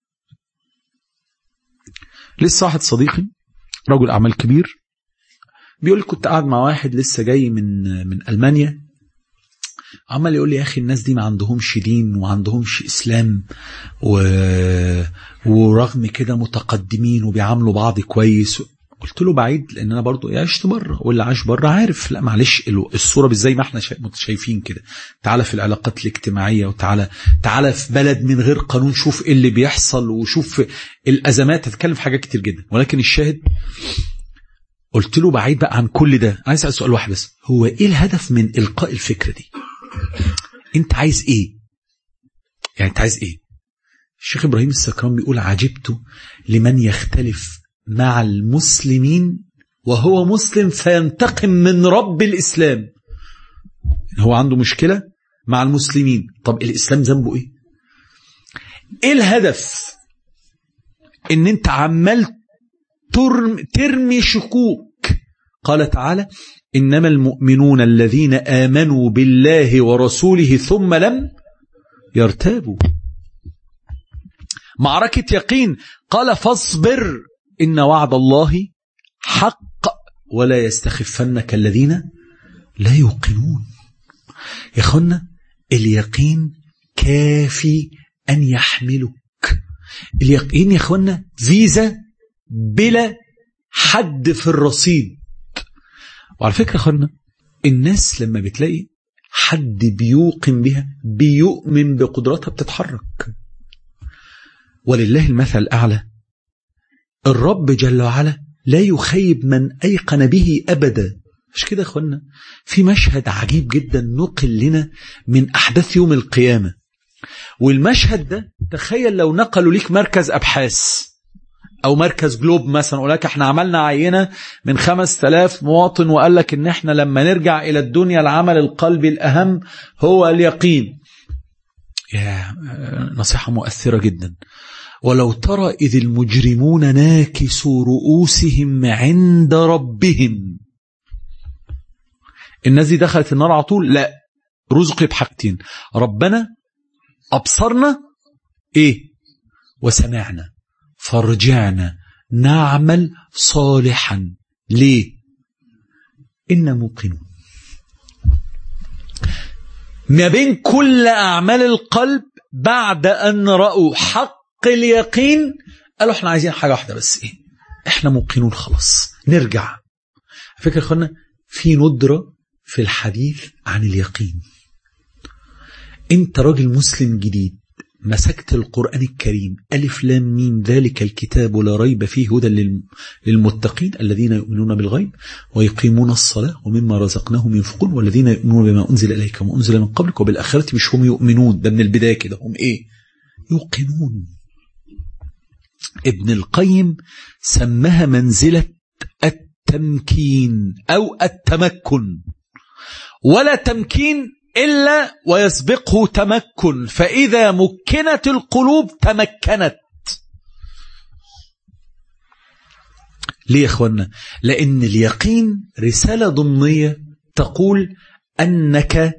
لسه واحد صديقي رجل أعمال كبير بيقول لي كنت قاعد مع واحد لسه جاي من من ألمانيا، عمال يقول لي يا أخي الناس دي ما عندهمش دين وما عندهمش إسلام و... ورغم كده متقدمين وبيعاملوا بعض كويس. قلت له بعيد، لأن أنا برضو عشت بره، واللي عاش بره عارف. لا معلش، الصورة بالزي ما احنا شايفين كده. تعالى في العلاقات الاجتماعية، وتعالى تعالى في بلد من غير قانون، شوف ايه اللي بيحصل وشوف الأزمات. هتكلم في حاجات كتير جدا، ولكن الشاهد قلت له بعيد بقى عن كل ده، عايز أسأل سؤال واحد بس، هو ايه الهدف من إلقاء الفكرة دي؟ انت عايز ايه؟ يعني انت عايز ايه؟ الشيخ إبراهيم السكران بيقول عجبت لمن يختلف مع المسلمين وهو مسلم فينتقم من رب الإسلام. هو عنده مشكلة مع المسلمين، طب الإسلام ذنبه ايه؟ ايه الهدف ان انت عمال ترمي شكوك؟ قال تعالى إنما المؤمنون الذين آمنوا بالله ورسوله ثم لم يرتابوا. معركة يقين. قال فاصبر إن وعد الله حق ولا يستخفنك الذين لا يوقنون. يا أخوانا اليقين كافي أن يحملك. اليقين يا أخوانا فيزا بلا حد في الرصيد. وعلى فكرة أخوانا الناس لما بتلاقي حد بيوقن بها بيؤمن بقدراتها بتتحرك. ولله المثل الأعلى. الرب جل وعلا لا يخيب من أيقن به أبدا. مش كده أخوانا؟ في مشهد عجيب جدا نقل لنا من أحداث يوم القيامة، والمشهد ده تخيل لو نقلوا ليك مركز أبحاث أو مركز جلوب مثلا، وقال لك احنا عملنا عينة من خمس تلاف مواطن وقال لك ان احنا لما نرجع إلى الدنيا العمل القلبي الأهم هو اليقين. يا نصيحة مؤثرة جدا. ولو ترى إذ المجرمون ناكسوا رؤوسهم عند ربهم. الناس دي دخلت النار على طول؟ لا، رزق بحاجتين، ربنا أبصرنا إيه وسمعنا فارجعنا نعمل صالحا. ليه؟ إن موقنون. ما بين كل أعمال القلب بعد أن رأوا حق اليقين قالوا احنا عايزين حاجة واحدة بس، ايه؟ احنا موقنون خلاص نرجع. فكرة اخوانا في ندرة في الحديث عن اليقين. انت راجل مسلم جديد مسكت القرآن الكريم ألف لام ميم ذلك الكتاب لا ريب فيه هدى للمتقين الذين يؤمنون بالغيب ويقيمون الصلاة ومما رزقناهم ينفقون والذين يؤمنون بما أنزل إليك وما أنزل من قبلك وبالآخرة مش هم يؤمنون، ده من البداية كده، هم إيه؟ يوقنون. ابن القيم سمها منزلة التمكين أو التمكن، ولا تمكين إلا ويسبقه تمكن، فإذا مكنت القلوب تمكنت. ليه يا أخوانا؟ لأن اليقين رسالة ضمنية تقول أنك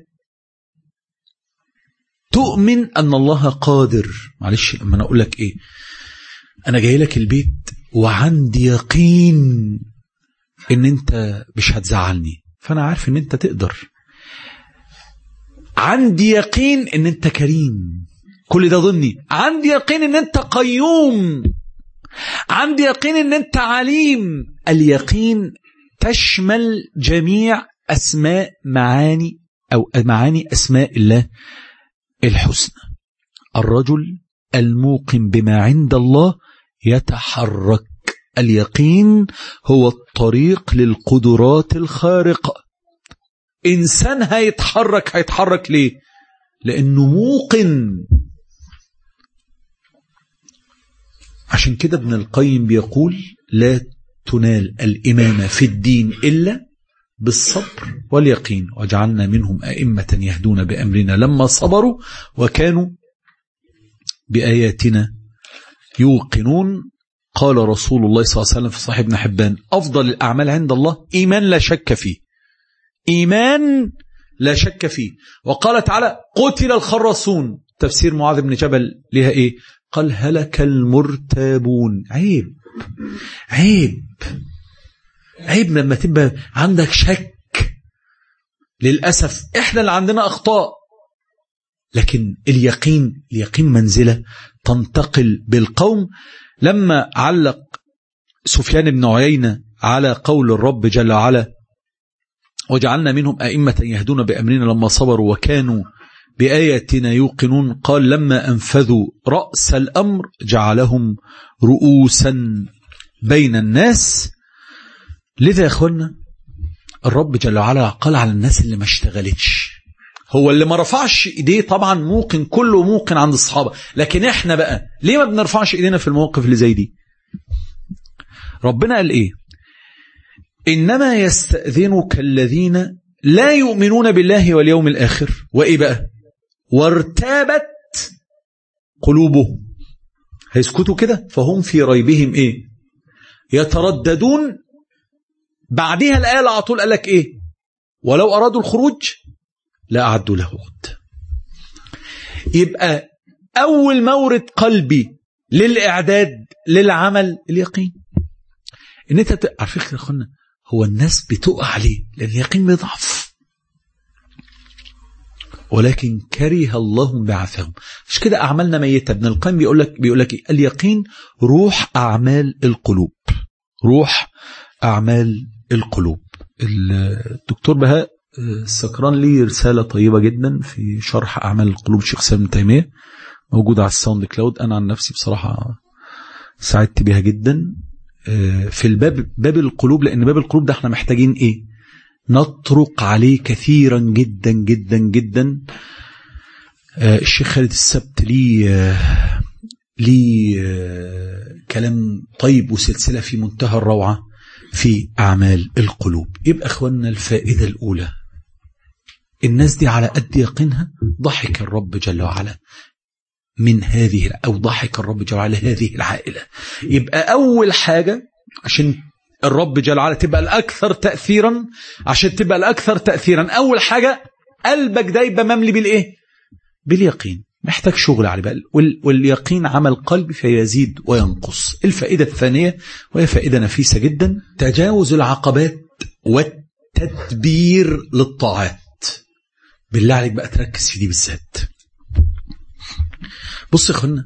تؤمن أن الله قادر. معلش لما أنا أقول لك إيه، أنا جاي لك البيت وعندي يقين إن أنت مش هتزعلني، فأنا عارف إن أنت تقدر، عندي يقين ان انت كريم، كل ده ضمني، عندي يقين ان انت قيوم، عندي يقين ان انت عليم. اليقين تشمل جميع اسماء معاني او معاني اسماء الله الحسنى. الرجل الموقن بما عند الله يتحرك. اليقين هو الطريق للقدرات الخارقة. إنسان هيتحرك، هيتحرك ليه؟ لأنه موقن. عشان كده ابن القيم بيقول لا تنال الإمامة في الدين إلا بالصبر واليقين، وجعلنا منهم أئمة يهدون بأمرنا لما صبروا وكانوا بآياتنا يوقنون. قال رسول الله صلى الله عليه وسلم في صحيح ابن حبان أفضل الأعمال عند الله إيمان لا شك فيه، إيمان لا شك فيه. وقال تعالى قتل الخرصون. تفسير معاذ بن جبل لها إيه؟ قال هلك المرتابون. عيب عيب عيب لما تبقى عندك شك. للأسف إحنا اللي عندنا أخطاء، لكن اليقين اليقين منزلة تنتقل بالقوم. لما علق سفيان بن عيينة على قول الرب جل وعلا وجعلنا منهم أئمة يهدون بأمرنا لما صبروا وكانوا بآياتنا يوقنون، قال لما أنفذوا رأس الأمر جعلهم رؤوسا بين الناس. لذا يا أخوانا الرب جل وعلا قال على الناس اللي ما اشتغلتش، هو اللي ما رفعش ايديه طبعا موقن، كله موقن عند الصحابة، لكن احنا بقى ليه ما بنرفعش ايدينا في المواقف اللي زي دي؟ ربنا قال ايه؟ إنما يستأذنك الذين لا يؤمنون بالله واليوم الآخر وإيه بقى؟ وارتابت قلوبهم. هيسكتوا كده فهم في ريبهم إيه؟ يترددون. بعدها الآية على طول قال لك إيه؟ ولو أرادوا الخروج لا أعدوا له عد. يبقى أول مورد قلبي للإعداد للعمل اليقين. إن أنت على فكرة يا أخوانا هو الناس بتقع عليه لأن اليقين بيضعف، ولكن كره الله بعثهم. مش كده أعمالنا ميتة. ابن القيم بيقول لك بيقول لك إيه؟ اليقين روح أعمال القلوب، روح أعمال القلوب. الدكتور بهاء السكران ليه رسالة طيبة جدا في شرح أعمال القلوب الشيخ سالم تيمية، موجودة على الساوند كلاود. أنا عن نفسي بصراحة سعدت بها جدا في الباب، باب القلوب، لأن باب القلوب ده احنا محتاجين ايه؟ نطرق عليه كثيرا جدا جدا جدا. الشيخ خالد السبت ليه ليه كلام طيب وسلسلة في منتهى الروعة في أعمال القلوب. يبقى أخواننا الفائدة الأولى، الناس دي على قد يقينها ضحك الرب جل وعلا من هذه أو ضحك الرب جل وعلا هذه العائلة. يبقى أول حاجة عشان الرب جل وعلا تبقى الأكثر تأثيرا، عشان تبقى الأكثر تأثيرا أول حاجة قلبك ده يبقى مملي بالإيه؟ باليقين. محتاج شغل على بقى، واليقين عمل قلبي فيزيد وينقص. الفائدة الثانية وهي فائدة نفيسة جدا، تجاوز العقبات والتدبير للطاعات. بالله عليك بقى تركز في دي بالذات. بص يا اخوانا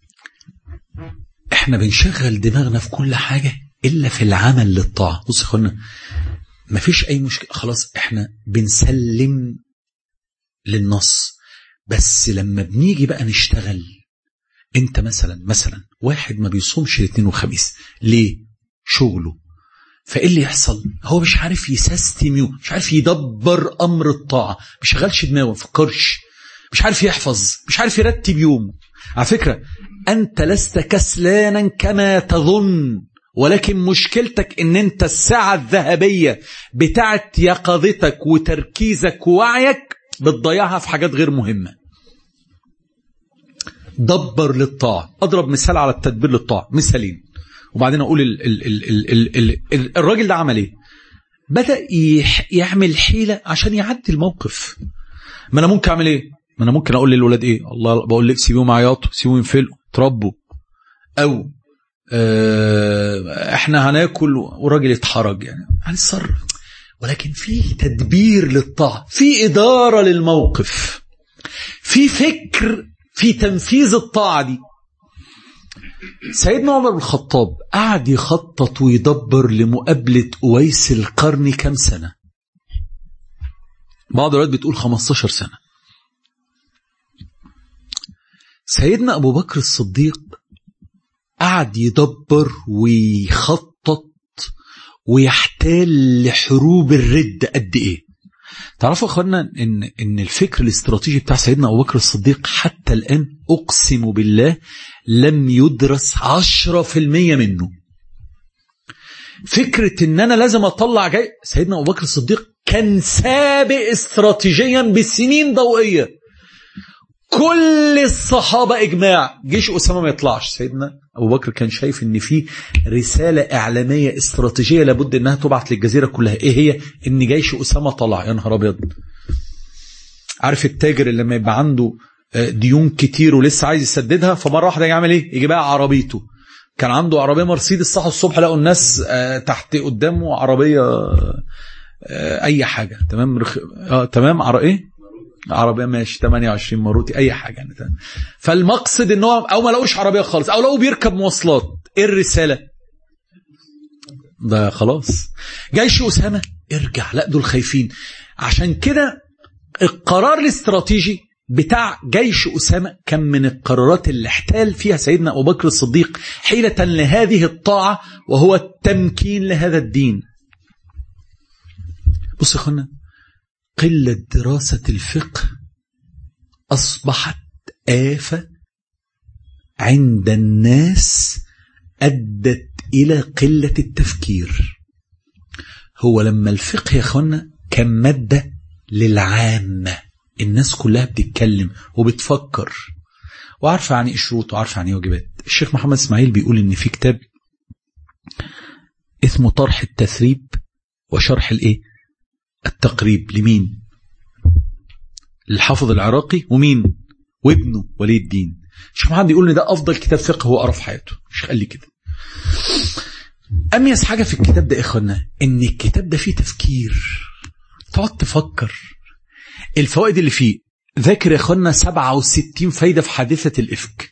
احنا بنشغل دماغنا في كل حاجة إلا في العمل للطاعة. بص يا اخوانا مفيش أي مشكلة، خلاص احنا بنسلم للنص، بس لما بنيجي بقى نشتغل انت مثلا مثلا واحد ما بيصومش الاثنين وخميس ليه؟ شغله. فايه اللي يحصل؟ هو مش عارف يسستم، مش عارف يدبر امر الطاعه، مش شغالش دماغه، ما فكرش، مش عارف يحفظ، مش عارف يرتب يومه. على فكره انت لست كسلانا كما تظن، ولكن مشكلتك ان انت الساعه الذهبيه بتاعت يقظتك وتركيزك ووعيك بتضيعها في حاجات غير مهمه. دبر للطاعه. اضرب مثال على التدبير للطاعه، مثالين وبعدين اقول ال ال ال ال ال ال ال الراجل ده عمل ايه؟ بدأ يعمل حيلة عشان يعدي الموقف. ما انا ممكن اعمل ايه؟ ما انا ممكن اقول للولاد ايه؟ الله بقول لك سيبوهم يعيطوا، سيبوهم ينفلقوا، تربوا، او اه احنا هناكل والراجل يتحرج، يعني هنتصرف. ولكن في تدبير للطاعة، في إدارة للموقف، في فكر في تنفيذ الطاعة دي. سيدنا عمر بن الخطاب قعد يخطط ويدبر لمقابلة أويس القرني كم سنة؟ بعض الروايات بتقول خمستاشر سنة. سيدنا أبو بكر الصديق قعد يدبر ويخطط ويحتال لحروب الرد قد إيه؟ تعرفوا أخوانا إن, إن الفكر الاستراتيجي بتاع سيدنا أبو بكر الصديق حتى الآن أقسم بالله لم يدرس عشرة في المية منه. فكرة إن أنا لازم أطلع جاي. سيدنا أبو بكر الصديق كان سابق استراتيجيا بسنين ضوئية. كل الصحابة إجماع جيش أسامة ما يطلعش. سيدنا أبو بكر كان شايف إن في رسالة إعلامية استراتيجية لابد إنها تبعت للجزيرة كلها. إيه هي؟ إن جيش أسامة طلع. يا نهار أبيض. عارف التاجر اللي لما يبقى عنده ديون كتير ولسه عايز يسددها، فمرة واحدة يعمل إيه؟ يجي بقى عربيته. كان عنده عربية مرسيدس، صحوا الصبح لقوا الناس تحت قدامه عربية أي حاجة. تمام رخ... آه تمام عر... إيه؟ عربية ماشي ثمانية وعشرين ماروتي أي حاجة يعني. فالمقصد إن هو أو ما لقوش عربية خالص أو لقوا بيركب مواصلات. إيه الرسالة؟ ده خلاص جيش أسامة ارجع. لا دول خايفين. عشان كده القرار الاستراتيجي بتاع جيش أسامة كان من القرارات اللي احتال فيها سيدنا أبو بكر الصديق حيلة لهذه الطاعة، وهو التمكين لهذا الدين. بص يا أخوانا، قلة دراسة الفقه أصبحت آفة عند الناس أدت إلى قلة التفكير. هو لما الفقه يا أخوانا كان مادة للعامة، الناس كلها بتتكلم وبتفكر وعارفة عن ايه شروط وعارفة عن ايه واجبات. الشيخ محمد اسماعيل بيقول ان في كتاب اسمه طرح التثريب وشرح الايه التقريب. لمين؟ للحافظ العراقي ومين؟ وابنه ولي الدين. الشيخ محمد يقول ان ده افضل كتاب فقه هو قرأ في حياته. مش قال لي كده. اميز حاجة في الكتاب ده يا اخوانا ان الكتاب ده فيه تفكير، تقعد تفكر. الفوائد اللي فيه ذاكر يا اخوانا سبعة وستين فايدة في حادثة الإفك.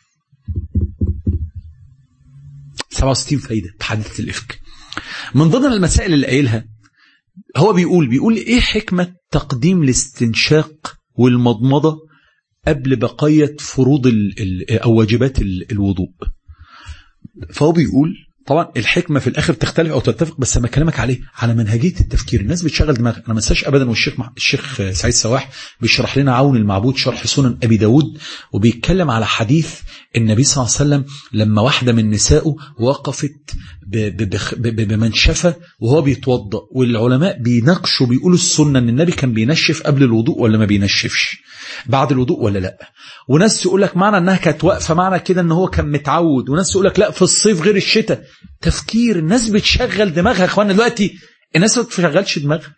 سبعة وستين فايدة في حادثة الإفك. من ضمن المسائل اللي قايلها هو بيقول بيقول ايه حكمة تقديم الاستنشاق والمضمضة قبل بقية فروض ال ال او واجبات ال الوضوء. فهو بيقول طبعا الحكمة في الآخر تختلف أو تتفق، بس أنا بكلمك عليه على منهجية التفكير. الناس بتشغل دماغها. أنا ما انساش أبدا والشيخ مع... الشيخ سعيد سواح بيشرح لنا عون المعبود شرح سنن أبي داود، وبيتكلم على حديث النبي صلى الله عليه وسلم لما واحدة من نسائه وقفت ب... ب... ب... ب... بمنشفة وهو بيتوضأ، والعلماء بيناقشوا بيقولوا السنة أن النبي كان بينشف قبل الوضوء ولا ما بينشفش، بعد الوضوء ولا لا. وناس يقول لك معنى انها كانت واقفه معنى كده ان هو كان متعود، وناس يقول لك لا في الصيف غير الشتاء. تفكير. الناس بتشغل دماغها يا اخوانا دلوقتي. الناس ما بتشغلش دماغها.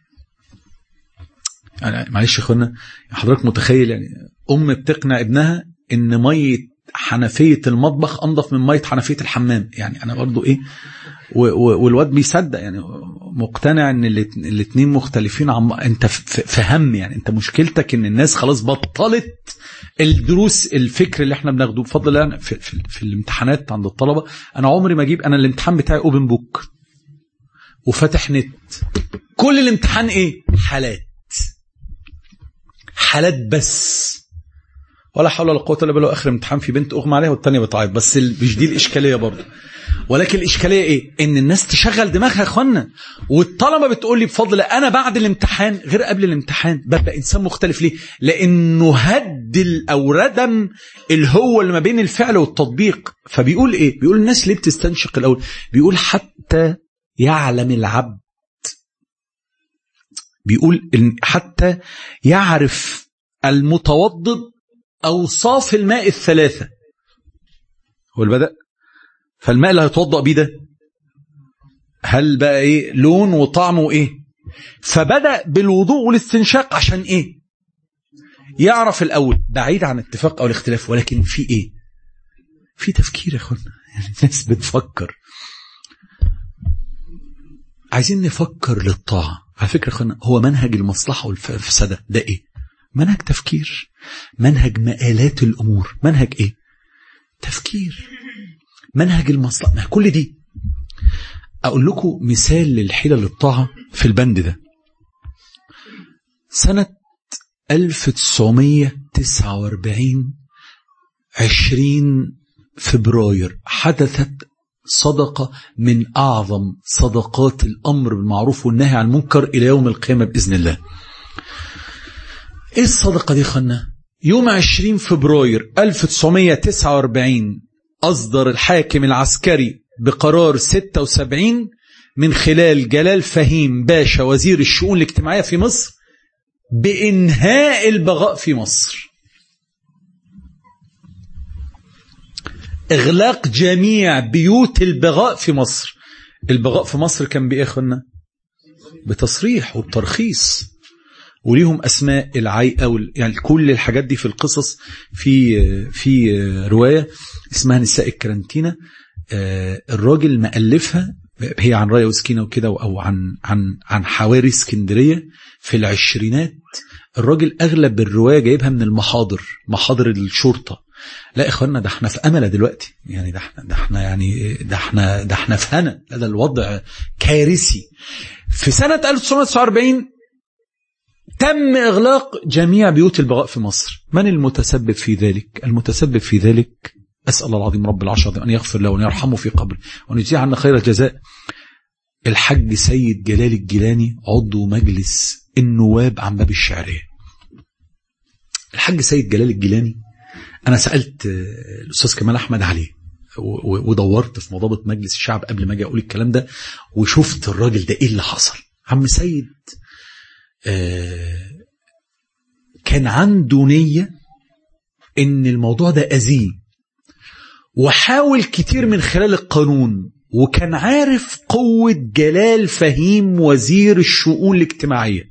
يعني معلش يا اخوانا، حضرتك متخيل يعني ام بتقنع ابنها ان ميه حنفيه المطبخ انضف من ميه حنفيه الحمام؟ يعني انا برضو ايه، والواد بيصدق يعني مقتنع ان الاثنين مختلفين عن انت فهم. يعني انت مشكلتك ان الناس خلاص بطلت الدروس الفكر اللي احنا بناخده. بفضل الله في, في, في الامتحانات عند الطلبة انا عمري ما اجيب، انا الامتحان بتاعي اوبن بوك وفتح نت. كل الامتحان ايه؟ حالات حالات بس. ولا حول ولا قوه الا بالله. اخر امتحان في بنت اغمى عليها والثانيه بتعيط، بس مش دي الاشكاليه برضه. ولكن الاشكاليه ايه؟ ان الناس تشغل دماغها يا اخوانا. والطلبه بتقول لي بفضل انا بعد الامتحان غير قبل الامتحان ببقى انسان مختلف. ليه؟ لانه هد او ردم الهو اللي ما بين الفعل والتطبيق. فبيقول ايه؟ بيقول الناس ليه بتستنشق الاول؟ بيقول حتى يعلم العبد، بيقول حتى يعرف المتوضئ اوصاف الماء الثلاثه. هو اللي بدأ، فالماء اللي هيتوضأ بيه ده هل بقى ايه؟ لون وطعم وايه؟ فبدأ بالوضوء والاستنشاق عشان ايه؟ يعرف الاول، بعيد عن اتفاق او الاختلاف، ولكن في ايه؟ في تفكير يا اخوانا، يعني الناس بتفكر. عايزين نفكر للطاعة. على فكرة يا اخوانا، هو منهج المصلحة والفسادة ده ايه؟ منهج تفكير، منهج مآلات الامور، منهج ايه؟ تفكير، منهج المصلحة. ما كل دي. أقول لكم مثال للحيلة للطاعة في البند ده. سنة ألف وتسعمية وتسعة وأربعين عشرين فبراير حدثت صدقة من أعظم صدقات الأمر بالمعروف والنهي عن المنكر إلى يوم القيامة بإذن الله. إيه الصدقة دي خلنا؟ يوم عشرين فبراير ألف وتسعمية وتسعة وأربعين أصدر الحاكم العسكري بقرار ستة وسبعين من خلال جلال فهيم باشا وزير الشؤون الاجتماعية في مصر بإنهاء البغاء في مصر، إغلاق جميع بيوت البغاء في مصر. البغاء في مصر كان بإيه أخوانا؟ بتصريح وبترخيص، وليهم أسماء العيئة، يعني كل الحاجات دي في القصص. في في رواية اسمها نساء الكرنتينة، الراجل مألفها، هي عن راية وسكينة وكده، أو عن عن عن حواري اسكندرية في العشرينات. الراجل أغلب الرواية جايبها من المحاضر، محاضر الشرطة. لا إخواننا، ده احنا في أمل دلوقتي، يعني ده احنا ده احنا يعني ده احنا ده احنا في هنا. هذا الوضع كارثي. في سنة ألف وتسعمية وتسعة وأربعين تم إغلاق جميع بيوت البغاء في مصر. من المتسبب في ذلك؟ المتسبب في ذلك أسأل الله العظيم رب العرش العظيم أن يغفر له وأن يرحمه في قبره وأن يجزيه عنا خير الجزاء، الحاج سيد جلال الجيلاني، عضو مجلس النواب عن باب الشعرية. الحاج سيد جلال الجيلاني أنا سألت الأستاذ كمال أحمد عليه، ودورت في مضابط مجلس الشعب قبل ما أجي أقول الكلام ده، وشفت الراجل ده إيه اللي حصل. عم سيد آه كان عنده نية إن الموضوع ده أذيه، وحاول كتير من خلال القانون، وكان عارف قوة جلال فهيم وزير الشؤون الاجتماعية،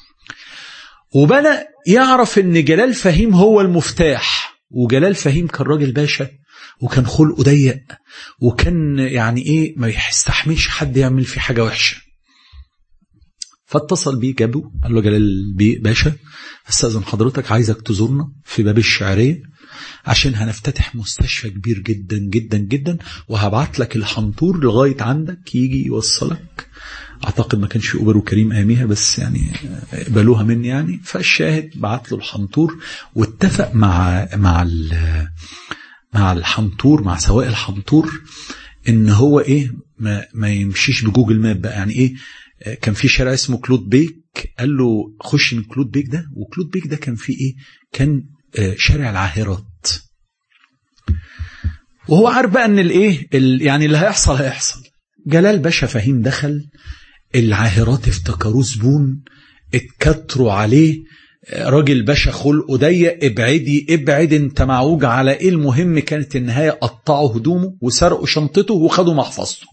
وبدأ يعرف ان جلال فهيم هو المفتاح. وجلال فهيم كان راجل باشا، وكان خلقه ضيق، وكان يعني ايه ما يستحملش حد يعمل فيه حاجة وحشة. فاتصل بيه، جابه، قال له جلال بيه باشا، استاذن حضرتك عايزك تزورنا في باب الشعرية عشان هنفتتح مستشفى كبير جدا جدا جدا، وهبعت لك الحنطور لغاية عندك يجي يوصلك. اعتقد ما كانش اوبر وكريم اياميها، بس يعني قبلوها مني يعني. فالشاهد بعت له الحنطور، واتفق مع مع مع الحنطور مع سواق الحنطور ان هو ايه ما, ما يمشيش بجوجل ماب بقى. يعني ايه، كان في شارع اسمه كلود بيك، قال له خش من كلود بيك ده. وكلود بيك ده كان فيه ايه؟ كان شارع العاهرات. وهو عارف بقى ان الايه يعني اللي هيحصل هيحصل. جلال باشا فهيم دخل العاهرات، افتكروه زبون، اتكتروا عليه. راجل باشا خلقه ضيق، ابعدي ابعد انت معوج على ايه. المهم كانت النهايه قطعوا هدومه وسرقوا شنطته وخدوا محفظته.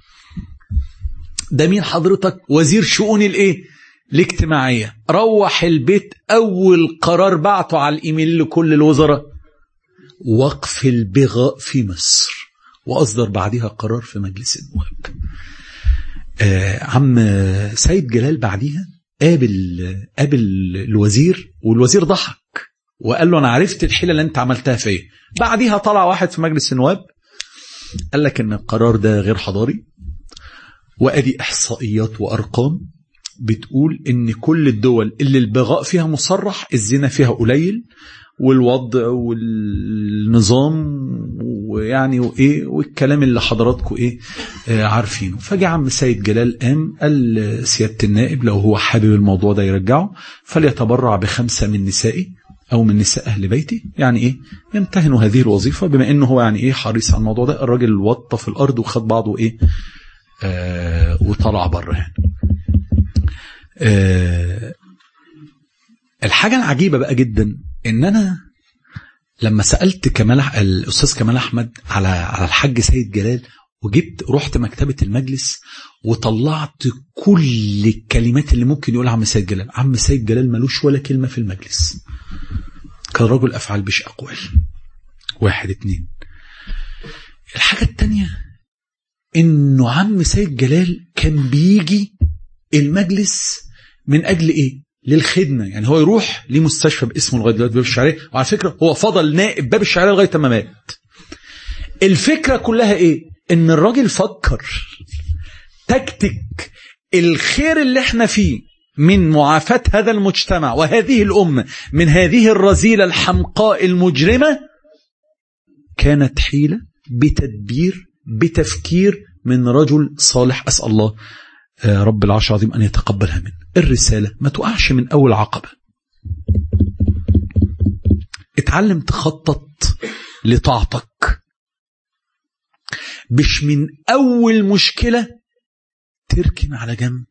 ده مين حضرتك؟ وزير شؤون الايه الاجتماعيه. روح البيت، اول قرار بعته على الايميل لكل الوزراء وقف البغاء في مصر، واصدر بعدها قرار في مجلس النواب. آه عم سيد جلال بعديها قابل قابل الوزير، والوزير ضحك وقال له انا عرفت الحيله اللي انت عملتها فيا. بعديها طلع واحد في مجلس النواب قال لك ان القرار ده غير حضاري، وادي احصائيات وارقام بتقول ان كل الدول اللي البغاء فيها مصرح الزنا فيها قليل، والوضع والنظام ويعني وايه والكلام اللي حضراتكم ايه آه عارفينه. فجاء عم سيد جلال قام قال سيادة النائب لو هو حابب الموضوع ده يرجعه فليتبرع بخمسة من نسائي او من نساء اهل بيتي، يعني ايه يمتهنوا هذه الوظيفة، بما انه هو يعني ايه حريص على الموضوع ده. الراجل وطى في الارض وخد بعضه ايه آه وطلع بره يعني. آه الحاجة العجيبة بقى جدا ان انا لما سألت كمال الأستاذ كمال أحمد على على الحاج سيد جلال وجبت رحت مكتبة المجلس وطلعت كل الكلمات اللي ممكن يقولها عم سيد جلال. عم سيد جلال ملوش ولا كلمة في المجلس، كان رجل أفعال بش أقوال. واحد اتنين. الحاجة التانية إنه عم سيد جلال كان بيجي المجلس من أجل إيه؟ للخدمة. يعني هو يروح لمستشفى باسمه لغاية دلوقتي باب الشعرية، وعلى فكرة هو فضل نائب باب الشعرية لغاية ما مات. الفكرة كلها ايه؟ ان الراجل فكر تكتك الخير اللي احنا فيه من معافاة هذا المجتمع وهذه الأمة من هذه الرذيلة الحمقاء المجرمة، كانت حيلة بتدبير بتفكير من رجل صالح. أسأل الله رب العرش العظيم أن يتقبلها منه. الرسالة ما تقعش من أول عقبة، اتعلم تخطط لطاعتك، مش من أول مشكلة تركن على جنب.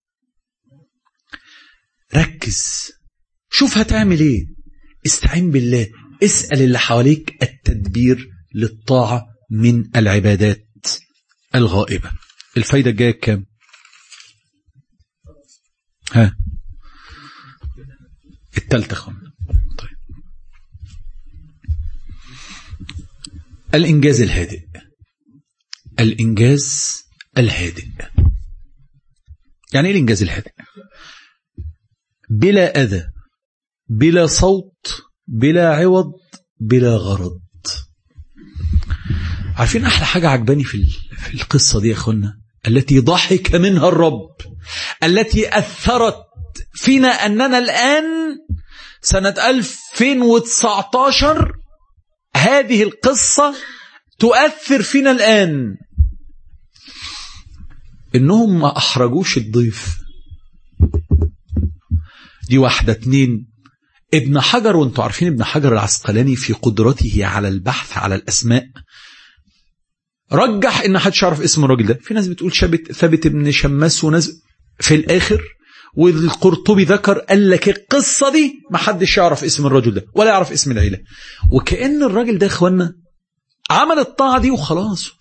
ركز، شوف هتعمل ايه، استعين بالله، اسأل اللي حواليك التدبير للطاعة من العبادات الغائبة. الفايدة الجاية كام؟ ها التالتة خمسة. طيب. الإنجاز الهادئ. الإنجاز الهادئ يعني ايه الإنجاز الهادئ؟ بلا أذى، بلا صوت، بلا عوض، بلا غرض. عارفين أحلى حاجة عجباني في في القصة دي يا أخوانا؟ التي ضحك منها الرب، التي أثرت فينا أننا الآن سنة ألفين وتسعة عشر هذه القصة تؤثر فينا الآن. إنهم ما أحرجوش الضيف. دي واحدة. اتنين، ابن حجر، وانتوا عارفين ابن حجر العسقلاني في قدرته على البحث على الأسماء رجح إن حدش يعرف اسم الراجل ده. في ناس بتقول شبت ثابت ابن شماس، وناس في الآخر والقرطبي ذكر قال لك القصة دي ما حدش يعرف اسم الرجل ده ولا يعرف اسم العيلة، وكأن الراجل ده اخوانا عمل الطاعة دي وخلاص.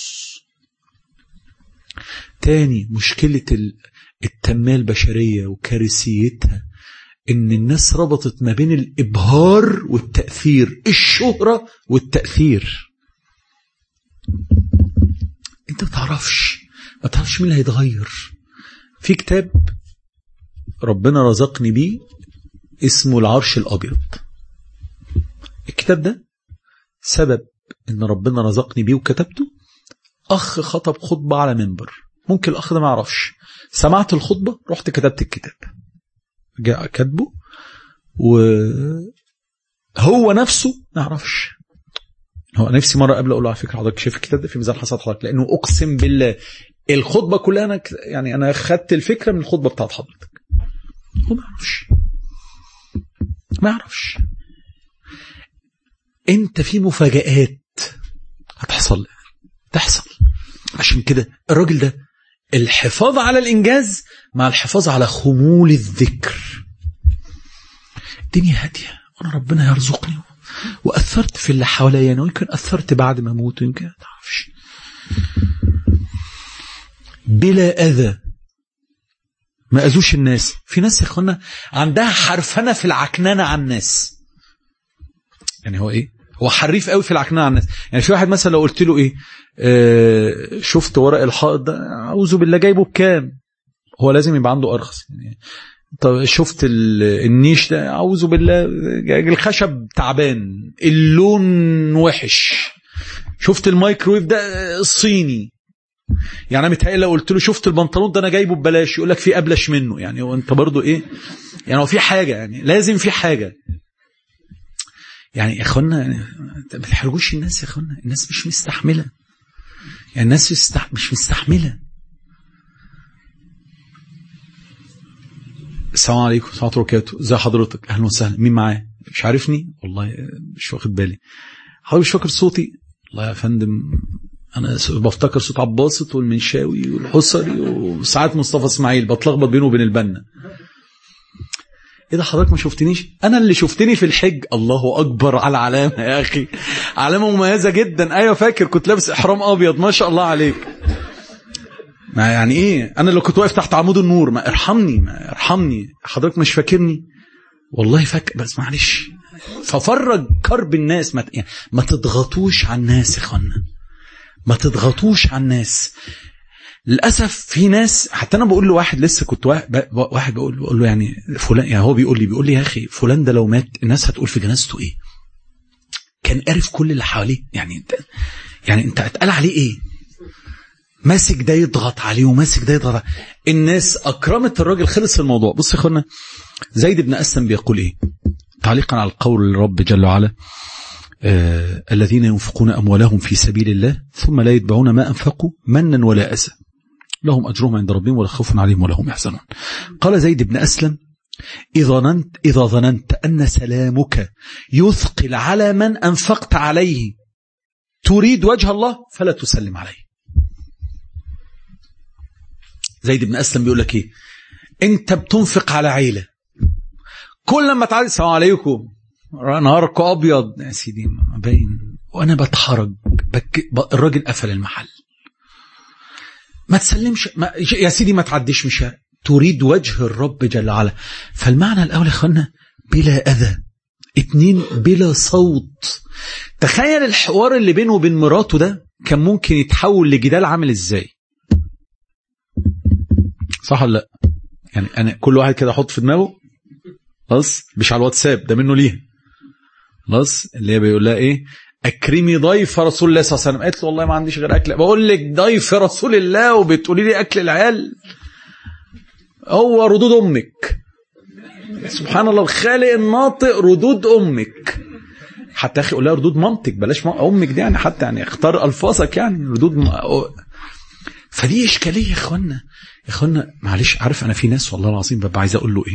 تاني مشكلة التنمية البشرية وكارثيتها ان الناس ربطت ما بين الإبهار والتأثير، الشهرة والتأثير. انت ما تعرفش ما تعرفش مين اللي هيتغير. في كتاب ربنا رزقني بيه اسمه العرش الأبيض. الكتاب ده سبب ان ربنا رزقني بيه وكتبته، اخ خطب خطبة على منبر، ممكن الاخ ده ما يعرفش، سمعت الخطبة رحت كتبت الكتاب، جاء كتبه وهو نفسه ما يعرفش. هو نفسي مرة قبل اقول له على فكرة حضرتك شايف الكتاب ده في ميزان حسنات حضرتك، لانه اقسم بالله الخطبة كلها انا يعني انا خدت الفكرة من الخطبة بتاعت حضرتك. هو ما يعرفش ما يعرفش انت في مفاجآت هتحصل تحصل. عشان كده الراجل ده الحفاظ على الإنجاز مع الحفاظ على خمول الذكر. الدنيا هادية وانا ربنا يرزقني وأثرت في اللي حواليا، انا يمكن أثرت بعد ما اموت، يمكن ما تعرفش. بلا أذى، ما أذوش الناس. في ناس يا اخوانا عندها حرفنة في العكنانة عن الناس. يعني هو ايه؟ هو حريف قوي في العكنانة عن الناس. يعني في واحد مثلا لو قلت له ايه آه شفت ورق الحائط ده اعوذ بالله جايبه بكام، هو لازم يبقى عنده ارخص. يعني طب شفت النيش ده اعوذ بالله الخشب تعبان اللون وحش، شفت المايكرويف ده الصيني. يعني انا متهيألي لو قلت له شفت البنطلون ده انا جايبه ببلاش يقول لك في ابلش منه. يعني وانت برضو ايه يعني هو في حاجه، يعني لازم في حاجه. يعني يا اخوانا ما تحرجوش الناس يا اخوانا، الناس مش مستحمله، يعني الناس مستح... مش مستحمله. السلام عليكم ورحمه الله وبركاته، ازي حضرتك؟ اهلا وسهلا. مين معايا؟ مش عارفني والله، مش واخد بالي. حضرتك مش فاكر صوتي؟ والله يا فندم انا بفتكر صوت عباسط والمنشاوي والحصري وساعات مصطفى اسماعيل، بتلخبط بينه وبين البنا. ايه ده حضرتك ما شفتنيش؟ انا اللي شفتني في الحج. الله اكبر على العلامه يا اخي، علامه مميزه جدا. ايوه فاكر، كنت لابس احرام ابيض ما شاء الله عليك. ما يعني ايه، انا اللي كنت واقف تحت عمود النور. ما ارحمني ما ارحمني حضرتك مش فاكرني؟ والله فاكر بس معلش. ففرج كرب الناس، ما يعني ما تضغطوش على الناس يا اخوانا، ما تضغطوش على الناس. للاسف في ناس، حتى انا بقول له واحد لسه كنت واحد بقول بقول له يعني فلان، يعني هو بيقول لي بيقول لي يا اخي فلان ده لو مات الناس هتقول في جنازته ايه؟ كان قارف كل اللي حواليه. يعني انت يعني انت هتقال عليه ايه؟ ماسك ده يضغط عليه وماسك ده يضغط عليه. الناس اكرمت الراجل، خلص الموضوع. بص يا اخوانا، زيد بن اسلم بيقول ايه تعليقا على القول الرب جل وعلا: آه الذين ينفقون اموالهم في سبيل الله ثم لا يتبعون ما انفقوا منا ولا اذى لهم أجرهم عند ربهم ولا خوف عليهم ولا هم يحزنون. قال زيد بن أسلم: إذا ظننت, إذا ظننت أن سلامك يثقل على من أنفقت عليه تريد وجه الله فلا تسلم عليه. زيد بن أسلم بيقول لك إيه؟ أنت بتنفق على عيلة، كل ما تعالي السلام عليكم نهارك أبيض يا سيدي باين، وأنا بتحرج بك... الراجل قفل المحل. ما تسلمش ما يا سيدي، ما تعديش، مش تريد وجه الرب جل وعلا. فالمعنى الأول يا اخوانا بلا أذى. اتنين بلا صوت. تخيل الحوار اللي بينه وبين مراته ده كان ممكن يتحول لجدال عامل ازاي، صح ولا لا؟ يعني انا كل واحد كده احط في دماغه خلاص، مش على الواتساب ده منه ليه خلاص، اللي هي بيقول لها ايه؟ اكرمي ضيف رسول الله صلى الله عليه وسلم. قالت له والله ما عنديش غير اكل. بقول لك ضيف رسول الله وبتقولي لي اكل العيال؟ هو ردود امك، سبحان الله الخالق الناطق، ردود امك. حتى اخي قول لها ردود مامتك، بلاش امك دي، يعني حتى يعني اختار الفاظك، يعني ردود م... فدي اشكاليه يا اخوانا. يا اخوانا معلش، عارف انا في ناس والله العظيم ببقى عايز اقول له ايه؟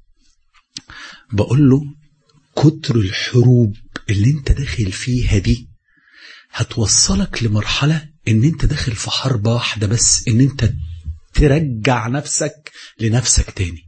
بقول له كتر الحروب اللي انت داخل فيها دي هتوصلك لمرحلة ان انت داخل في حرب واحدة بس، ان انت ترجع نفسك لنفسك تاني.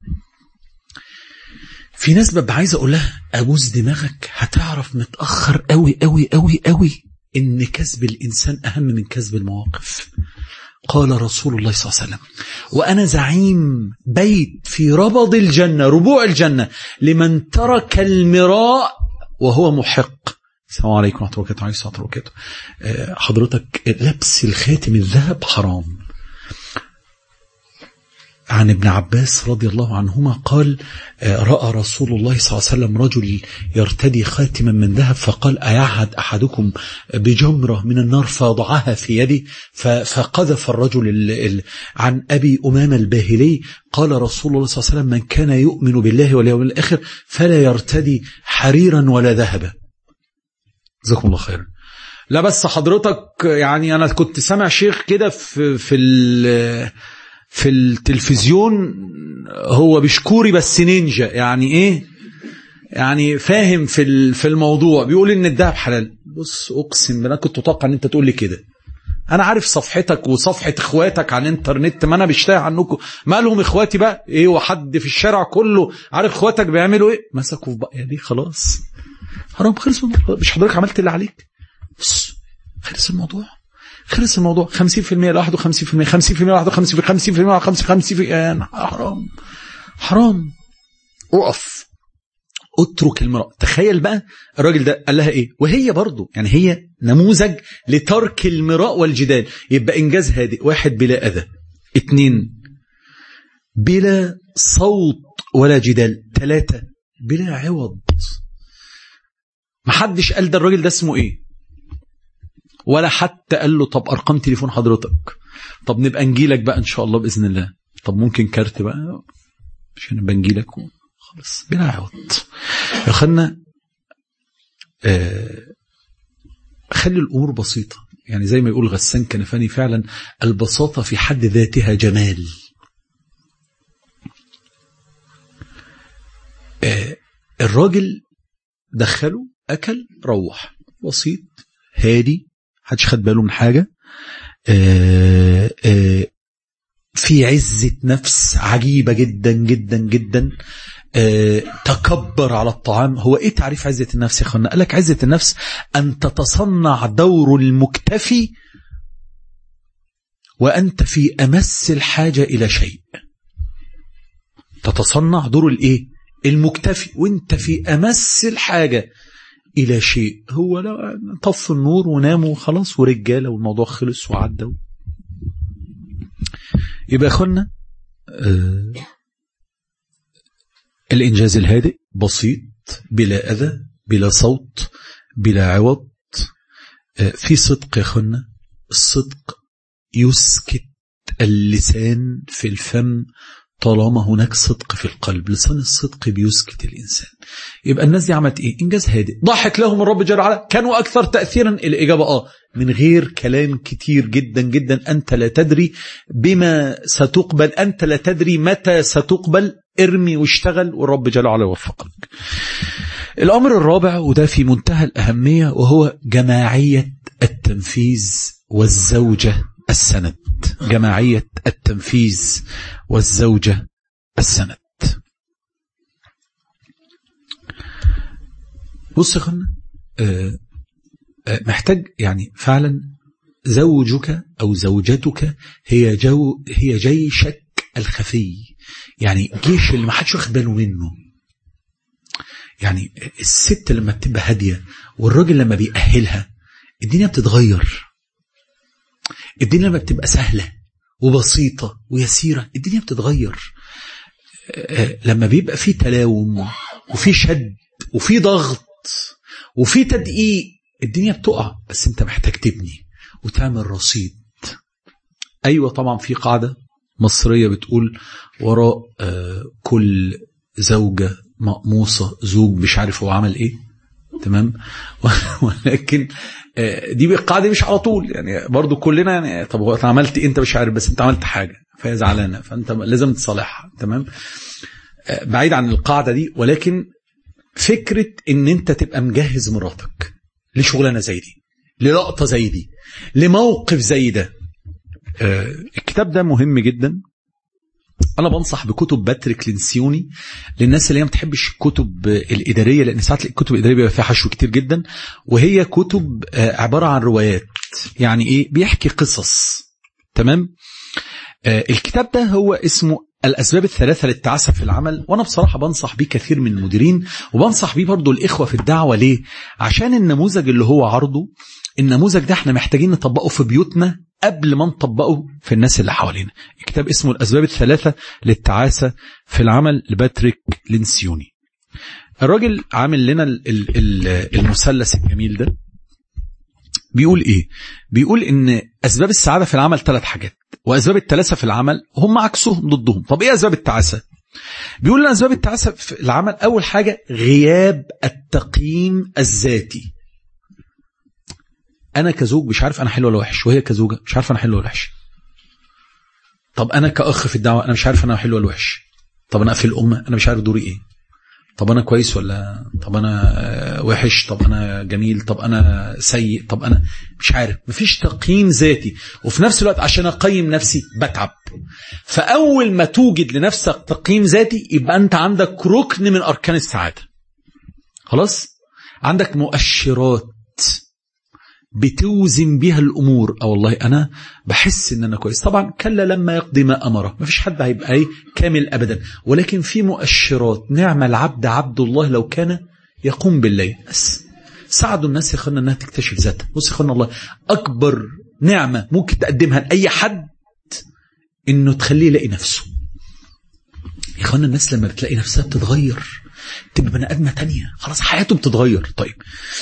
في ناس ببقى عايز اقول لها ابوس دماغك، هتعرف متأخر قوي قوي قوي قوي ان كسب الانسان اهم من كسب المواقف. قال رسول الله صلى الله عليه وسلم: وأنا زعيم بيت في ربض الجنة، ربوع الجنة، لمن ترك المراء وهو محق. السلام عليكم ورحمة الله وبركاته. حضرتك لبس الخاتم الذهب حرام. عن ابن عباس رضي الله عنهما قال: رأى رسول الله صلى الله عليه وسلم رجل يرتدي خاتما من ذهب، فقال: أيعهد أحدكم بجمرة من النار فوضعها في يدي، فقذف الرجل ال ال عن أبي أمامة الباهلي قال رسول الله صلى الله عليه وسلم: من كان يؤمن بالله واليوم الآخر فلا يرتدي حريرا ولا ذهبا. جزاكم الله خيرا. لا بس حضرتك يعني أنا كنت سامع شيخ كده في في في التلفزيون، هو بشكوري بس نينجا، يعني ايه يعني فاهم في في الموضوع، بيقول ان الذهب حلال. بص اقسم بالله كنت اتوقع ان انت تقول لي كده. انا عارف صفحتك وصفحه اخواتك على الانترنت، ما انا بشتاق عنكم. مالهم اخواتي بقى ايه؟ وحد في الشارع كله عارف اخواتك بيعملوا ايه؟ مسكوا في بقى دي خلاص حرام، خلص الموضوع. مش حضرتك عملت اللي عليك؟ بس خلص الموضوع، خلص الموضوع. خمسين في المية لوحده، خمسين في المية، خمسين في المية لوحده، خمسين في المية، خمسين في المية، خمسين في المية. حرام حرام. اقف، اترك المرأة. تخيل بقى الراجل ده قال لها ايه؟ وهي برضو يعني هي نموذج لترك المراء والجدال. يبقى انجاز هادئ: واحد بلا اذى، اتنين بلا صوت ولا جدال، ثلاثة بلا عوض. محدش قال ده الراجل ده اسمه ايه، ولا حتى قال له طب ارقام تليفون حضرتك، طب نبقى نجيلك بقى ان شاء الله باذن الله، طب ممكن كارت بقى عشان نبقى نجيلك. خلاص بلا عوض. يا اخوانا آه خلي الأمور بسيطة. يعني زي ما يقول غسان كنفاني فعلا البساطة في حد ذاتها جمال. آه الراجل دخله أكل روح بسيط هادي محدش خد باله من حاجة. آه آه في عزة نفس عجيبة جدا جدا جدا. آه تكبر على الطعام. هو ايه تعريف عزة النفس يا اخوانا؟ قال لك عزة النفس ان تتصنع دور المكتفي وانت في امس الحاجة الى شيء. تتصنع دور الايه؟ المكتفي وانت في امس الحاجة الى شيء. هو لا طف النور وناموا وخلاص ورجاله والموضوع خلص وعدى. يبقى يا اخوانا آه الإنجاز الهادئ بسيط بلا أذى بلا صوت بلا عوض. في صدق يا أخوانا. الصدق يسكت اللسان في الفم طالما هناك صدق في القلب. لسان الصدق بيسكت الإنسان. يبقى الناس دي عملت إيه؟ إنجاز هادئ. ضحك لهم الرب جل وعلا كانوا أكثر تأثيرا. الإجابة آه من غير كلام كتير جدا جدا. أنت لا تدري بما ستقبل. أنت لا تدري متى ستقبل. ارمي واشتغل والرب جل وعلا يوفقك. الأمر الرابع وده في منتهى الأهمية وهو جماعية التنفيذ والزوجة السند. جماعية التنفيذ والزوجة السند. بص يا اخوانا آه آه محتاج يعني فعلا زوجك أو زوجتك هي جو هي جيشك الخفي. يعني جيش اللي ما حدش واخد باله منه. يعني الست لما بتبقى هادية والراجل لما بيأهلها الدنيا بتتغير. الدنيا لما بتبقى سهلة وبسيطة ويسيرة الدنيا بتتغير. لما بيبقى في تلاوم وفي شد وفي ضغط وفي تدقيق الدنيا بتقع. بس انت محتاج تبني وتعمل رصيد. ايوه طبعا في قاعدة مصرية بتقول وراء كل زوجة مقموصة زوج مش عارف هو عمل ايه. تمام. ولكن دي بالقاعدة مش على طول. يعني برضو كلنا يعني طب هو عملت انت مش عارف بس انت عملت حاجة فهي زعلانة فانت لازم تصالحها. تمام. بعيد عن القاعدة دي ولكن فكرة ان انت تبقى مجهز مراتك لشغلانة زي دي للقطة زي دي لموقف زي ده. الكتاب ده مهم جدا. أنا بنصح بكتب باتريك لينسيوني للناس اللي هي ما بتحبش الكتب الإدارية لأن ساعات الكتب الإدارية بيبقى فيها حشو كتير جدا وهي كتب عبارة عن روايات. يعني إيه؟ بيحكي قصص. تمام. الكتاب ده هو اسمه الأسباب الثلاثة للتعاسة في العمل. وأنا بصراحة بنصح بيه كثير من المديرين وبنصح بيه برضو الإخوة في الدعوة. ليه؟ عشان النموذج اللي هو عرضه النموذج ده احنا محتاجين نطبقه في بيوتنا قبل ما نطبقه في الناس اللي حوالينا. الكتاب اسمه الأسباب الثلاثة للتعاسة في العمل لباتريك لينسيوني. الراجل عامل لنا المثلث الجميل ده. بيقول ايه؟ بيقول ان أسباب السعادة في العمل ثلاث حاجات وأسباب التعاسة في العمل هم عكسهم ضدهم. طب ايه أسباب التعاسة؟ بيقول لنا أسباب التعاسة في العمل أول حاجة غياب التقييم الذاتي. أنا كزوج مش عارف أنا حلو ولا وحش وهي كزوجة مش عارف أنا حلو ولا وحش. طب أنا كأخ في الدعوة أنا مش عارف أنا حلو ولا وحش. طب أنا في الأمة أنا مش عارف دوري إيه. طب أنا كويس ولا طب أنا وحش. طب أنا جميل. طب أنا سيء. طب أنا مش عارف. مفيش تقييم ذاتي. وفي نفس الوقت عشان أقيم نفسي بتعب. فأول ما توجد لنفسك تقييم ذاتي يبقى أنت عندك ركن من أركان السعادة. خلاص. عندك مؤشرات بتوزن بها الأمور. أو والله أنا بحس إن أنا كويس. طبعا كلا لما يقضي ما أمره. ما فيش حد هيبقى أي كامل أبدا ولكن في مؤشرات. نعم العبد عبد الله لو كان يقوم بالليل. بس ساعدوا الناس يا أخوانا أنها تكتشف ذاتها. بص يا أخوانا الله أكبر نعمة ممكن تقدمها لأي حد إنه تخليه يلاقي نفسه. يا أخوانا الناس لما بتلاقي نفسها بتتغير تبقى بني آدمة تانية. خلاص حياته بتتغير. طيب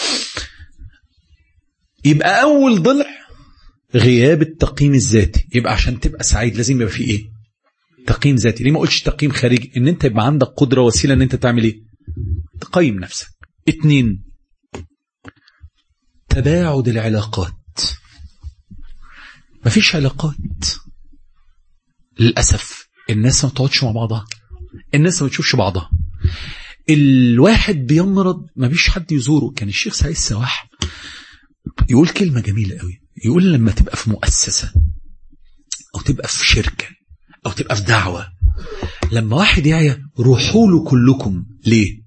يبقى أول ضلع غياب التقييم الذاتي. يبقى عشان تبقى سعيد لازم يبقى فيه إيه؟ تقييم ذاتي. ليه ما قلتش تقييم خارجي؟ إن أنت يبقى عندك قدرة وسيلة إن أنت تعمل إيه؟ تقيم نفسك. اتنين تباعد العلاقات. مفيش علاقات للأسف. الناس ما بتقعدش مع بعضها، الناس ما بتشوفش بعضها. الواحد بيمرض ما فيش حد يزوره. كان الشيخ سعيد السواح يقول كلمة جميلة قوي، يقول لما تبقى في مؤسسة أو تبقى في شركة أو تبقى في دعوة، لما واحد يعيا روحوا له كلكم. ليه؟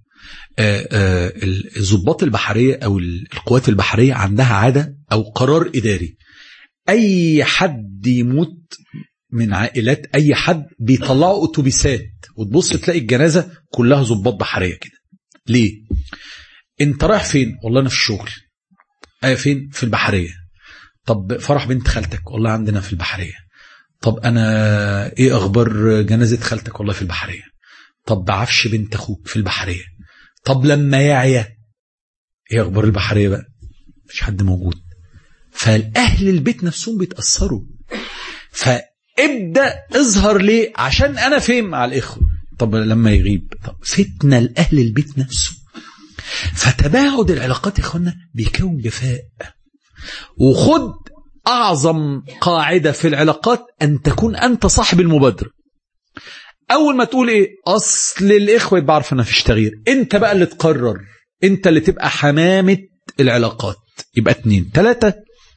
الضباط البحرية أو القوات البحرية عندها عادة أو قرار إداري، أي حد يموت من عائلات أي حد بيطلعوا أتوبيسات وتبص تلاقي الجنازة كلها ضباط بحرية كده. ليه؟ انت رايح فين؟ والله أنا في الشغل. أي فين؟ في البحرية. طب فرح بنت خالتك؟ والله عندنا في البحرية. طب أنا إيه أخبار جنازة خالتك؟ والله في البحرية. طب عفش بنت أخوك؟ في البحرية. طب لما يعيا إيه أخبار البحرية بقى؟ مش حد موجود. فالأهل البيت نفسهم بيتأثروا. فابدأ اظهر ليه؟ عشان أنا فين مع الإخوة. طب لما يغيب، طب فتنة لأهل البيت نفسه. فتباعد العلاقات يا إخوانا بيكون جفاء. وخد أعظم قاعدة في العلاقات أن تكون أنت صاحب المبادرة. أول ما تقول إيه أصل الإخوة يبقى عارف أنها فيش تغيير، أنت بقى اللي تقرر، أنت اللي تبقى حمامة العلاقات. يبقى اتنين. تلاتة،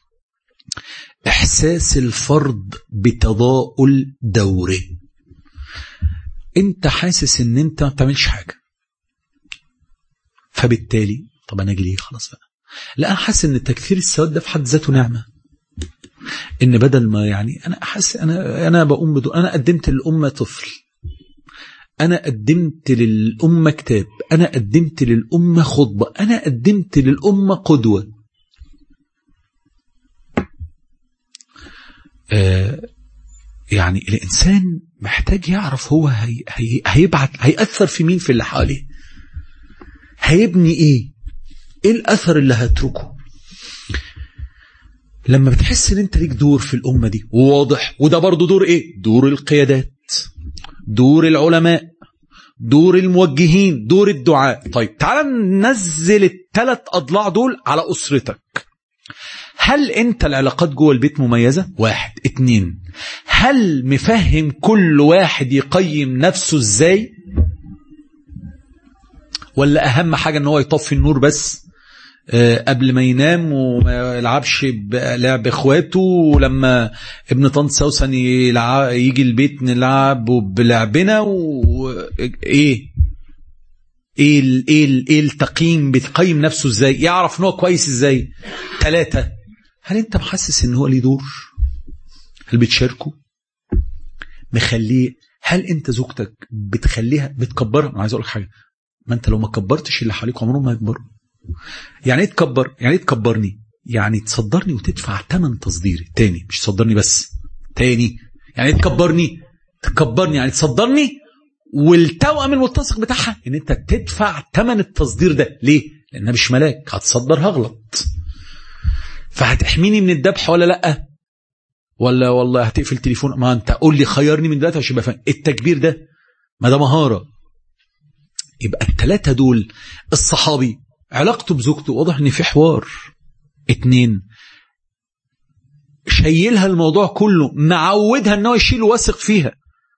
إحساس الفرد بتضاؤل دوره. أنت حاسس أن أنت ما بتعملش حاجة، فبالتالي طب أنا أجي ليه؟ خلاص بقى. لا، أنا حاسس أن تكثير السواد ده في حد ذاته نعمة. إن بدل ما يعني أنا أحس أنا أنا بقوم بدون، أنا قدمت للأمة طفل، أنا قدمت للأمة كتاب، أنا قدمت للأمة خطبة، أنا قدمت للأمة قدوة. آه يعني الإنسان محتاج يعرف هو هي هي هيبعت هيأثر في مين في اللي حواليه، هيبني إيه، إيه الأثر اللي هتركه. لما بتحس إن أنت ليك دور في الأمة دي وواضح، وده برضو دور إيه؟ دور القيادات، دور العلماء، دور الموجهين، دور الدعاء. طيب تعال ننزل الثلاث أضلاع دول على أسرتك. هل أنت العلاقات جوه البيت مميزة؟ واحد. اتنين، هل مفهم كل واحد يقيم نفسه ازاي؟ ولا أهم حاجة أنه يطفي النور بس قبل ما ينام وما يلعبش بلعب اخواته، ولما ابن طنط سوسن يجي البيت نلعب بلعبنا، وايه ايه ايه ايه التقييم؟ بتقيم نفسه ازاي؟ يعرف انه كويس ازاي؟ ثلاثة، هل انت محسس ان هو ليه دور؟ هل بتشاركه؟ مخليه؟ هل انت زوجتك بتخليها بتكبرها؟ انا عايز اقول لك حاجه، ما انت لو ما كبرتش اللي حواليك عمرهم ما يكبروا. يعني ايه تكبر؟ يعني ايه تكبرني؟ يعني تصدرني وتدفع ثمن تصديري. تاني، مش تصدرني بس، تاني يعني ايه تكبرني؟ تكبرني يعني تصدرني، والتوأم الملتصق بتاعها ان انت تدفع ثمن التصدير ده. ليه؟ لانها مش ملاك، هتصدر هغلط. فهتحميني من الذبح ولا لا؟ ولا والله هتقفل تليفون؟ ما انت قول لي خيرني من دلوقتي عشان ابقى فاهم. التكبير ده ما ده مهارة. يبقى الثلاثة دول، الصحابي علاقته بزوجته واضح ان في حوار. اتنين، شايلها الموضوع كله، معودها انه يشيل واثق فيها.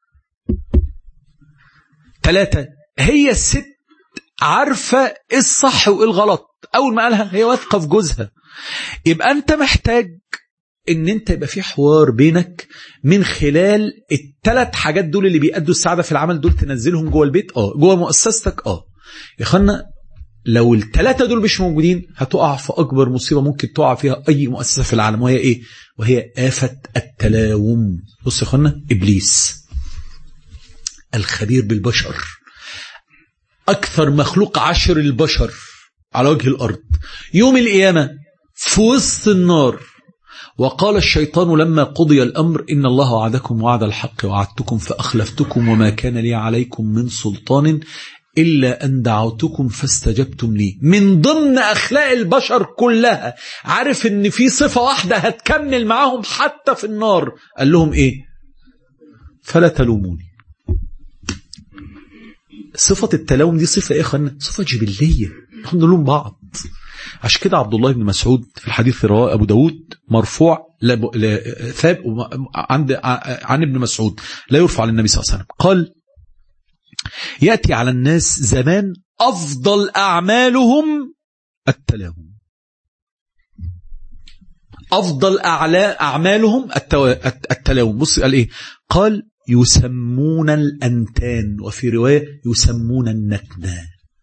ثلاثة، هي الست عارفة ايه الصح وايه الغلط، اول ما قالها هي واثقة في جوزها. يبقى انت محتاج ان انت يبقى في حوار بينك من خلال الثلاث حاجات دول اللي بيأدوا السعادة في العمل دول، تنزلهم جوه البيت، اه جوه مؤسستك. اه يا اخوانا، لو الثلاثة دول مش موجودين هتقع في أكبر مصيبة ممكن تقع فيها أي مؤسسة في العالم، وهي إيه؟ وهي آفة التلاوم. بص يا أخوانا، إبليس الخبير بالبشر، أكثر مخلوق عشر البشر على وجه الأرض، يوم القيامة في وسط النار، وقال الشيطان لما قضي الأمر إن الله وعدكم وعد الحق وعدتكم فأخلفتكم وما كان لي عليكم من سلطان إلا أن دعوتكم فاستجبتم لي. من ضمن أخلاق البشر كلها عارف إن في صفة واحدة هتكمل معاهم حتى في النار، قال لهم إيه؟ فلا تلوموني. صفة التلوم دي صفة إيه خلنا؟ صفة جبلية. نلوم بعض. عشان كده عبد الله بن مسعود في الحديث رواه أبو داود مرفوع ثاب عند عن ابن مسعود لا يرفع للنبي صلى الله عليه وسلم، قال يأتي على الناس زمان أفضل أعمالهم التلاوم، أفضل أعمالهم التلاوم. بص قال إيه؟ قال يسمون الأنتان، وفي رواية يسمون النتنة.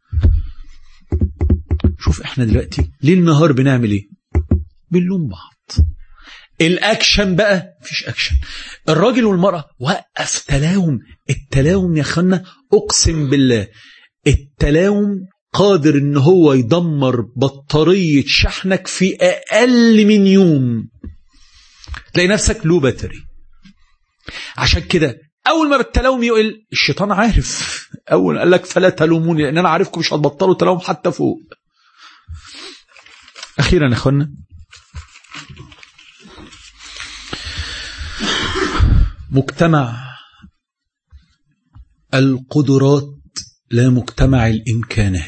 شوف احنا دلوقتي ليل نهار بنعمل ايه؟ بنلوم بعض. الاكشن بقى مفيش اكشن. الراجل والمرأة وقف تلاوم. التلاوم يا اخوانا اقسم بالله التلاوم قادر ان هو يدمر بطارية شحنك في اقل من يوم، تلاقي نفسك لو باتري. عشان كده اول ما بالتلاوم يقل الشيطان عارف، اول قال لك فلا تلوموني لان انا عارفكم مش هتبطلوا تلاوم حتى فوق. اخيرا يا اخوانا مجتمع القدرات لا مجتمع الامكانات.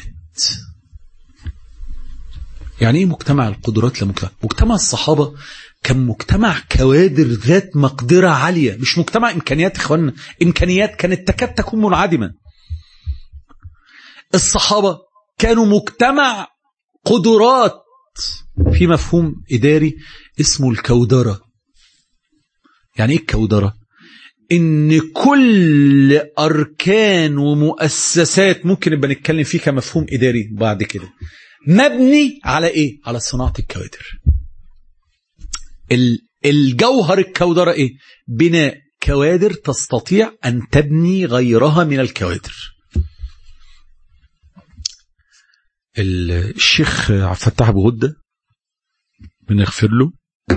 يعني ايه مجتمع القدرات لا مجتمع؟ مجتمع الصحابة كان مجتمع كوادر ذات مقدرة عالية، مش مجتمع امكانيات يا اخوانا. امكانيات كانت تكاد تكون منعدمة. الصحابة كانوا مجتمع قدرات في مفهوم إداري اسمه الكودرة. يعني إيه الكودرة؟ إن كل أركان ومؤسسات ممكن نبقى نتكلم فيه كمفهوم إداري بعد كده مبني على إيه؟ على صناعة الكوادر. الجوهر الكودرة إيه؟ بناء كوادر تستطيع أن تبني غيرها من الكوادر. الشيخ عبد الفتاح أبو غدة بنغفر له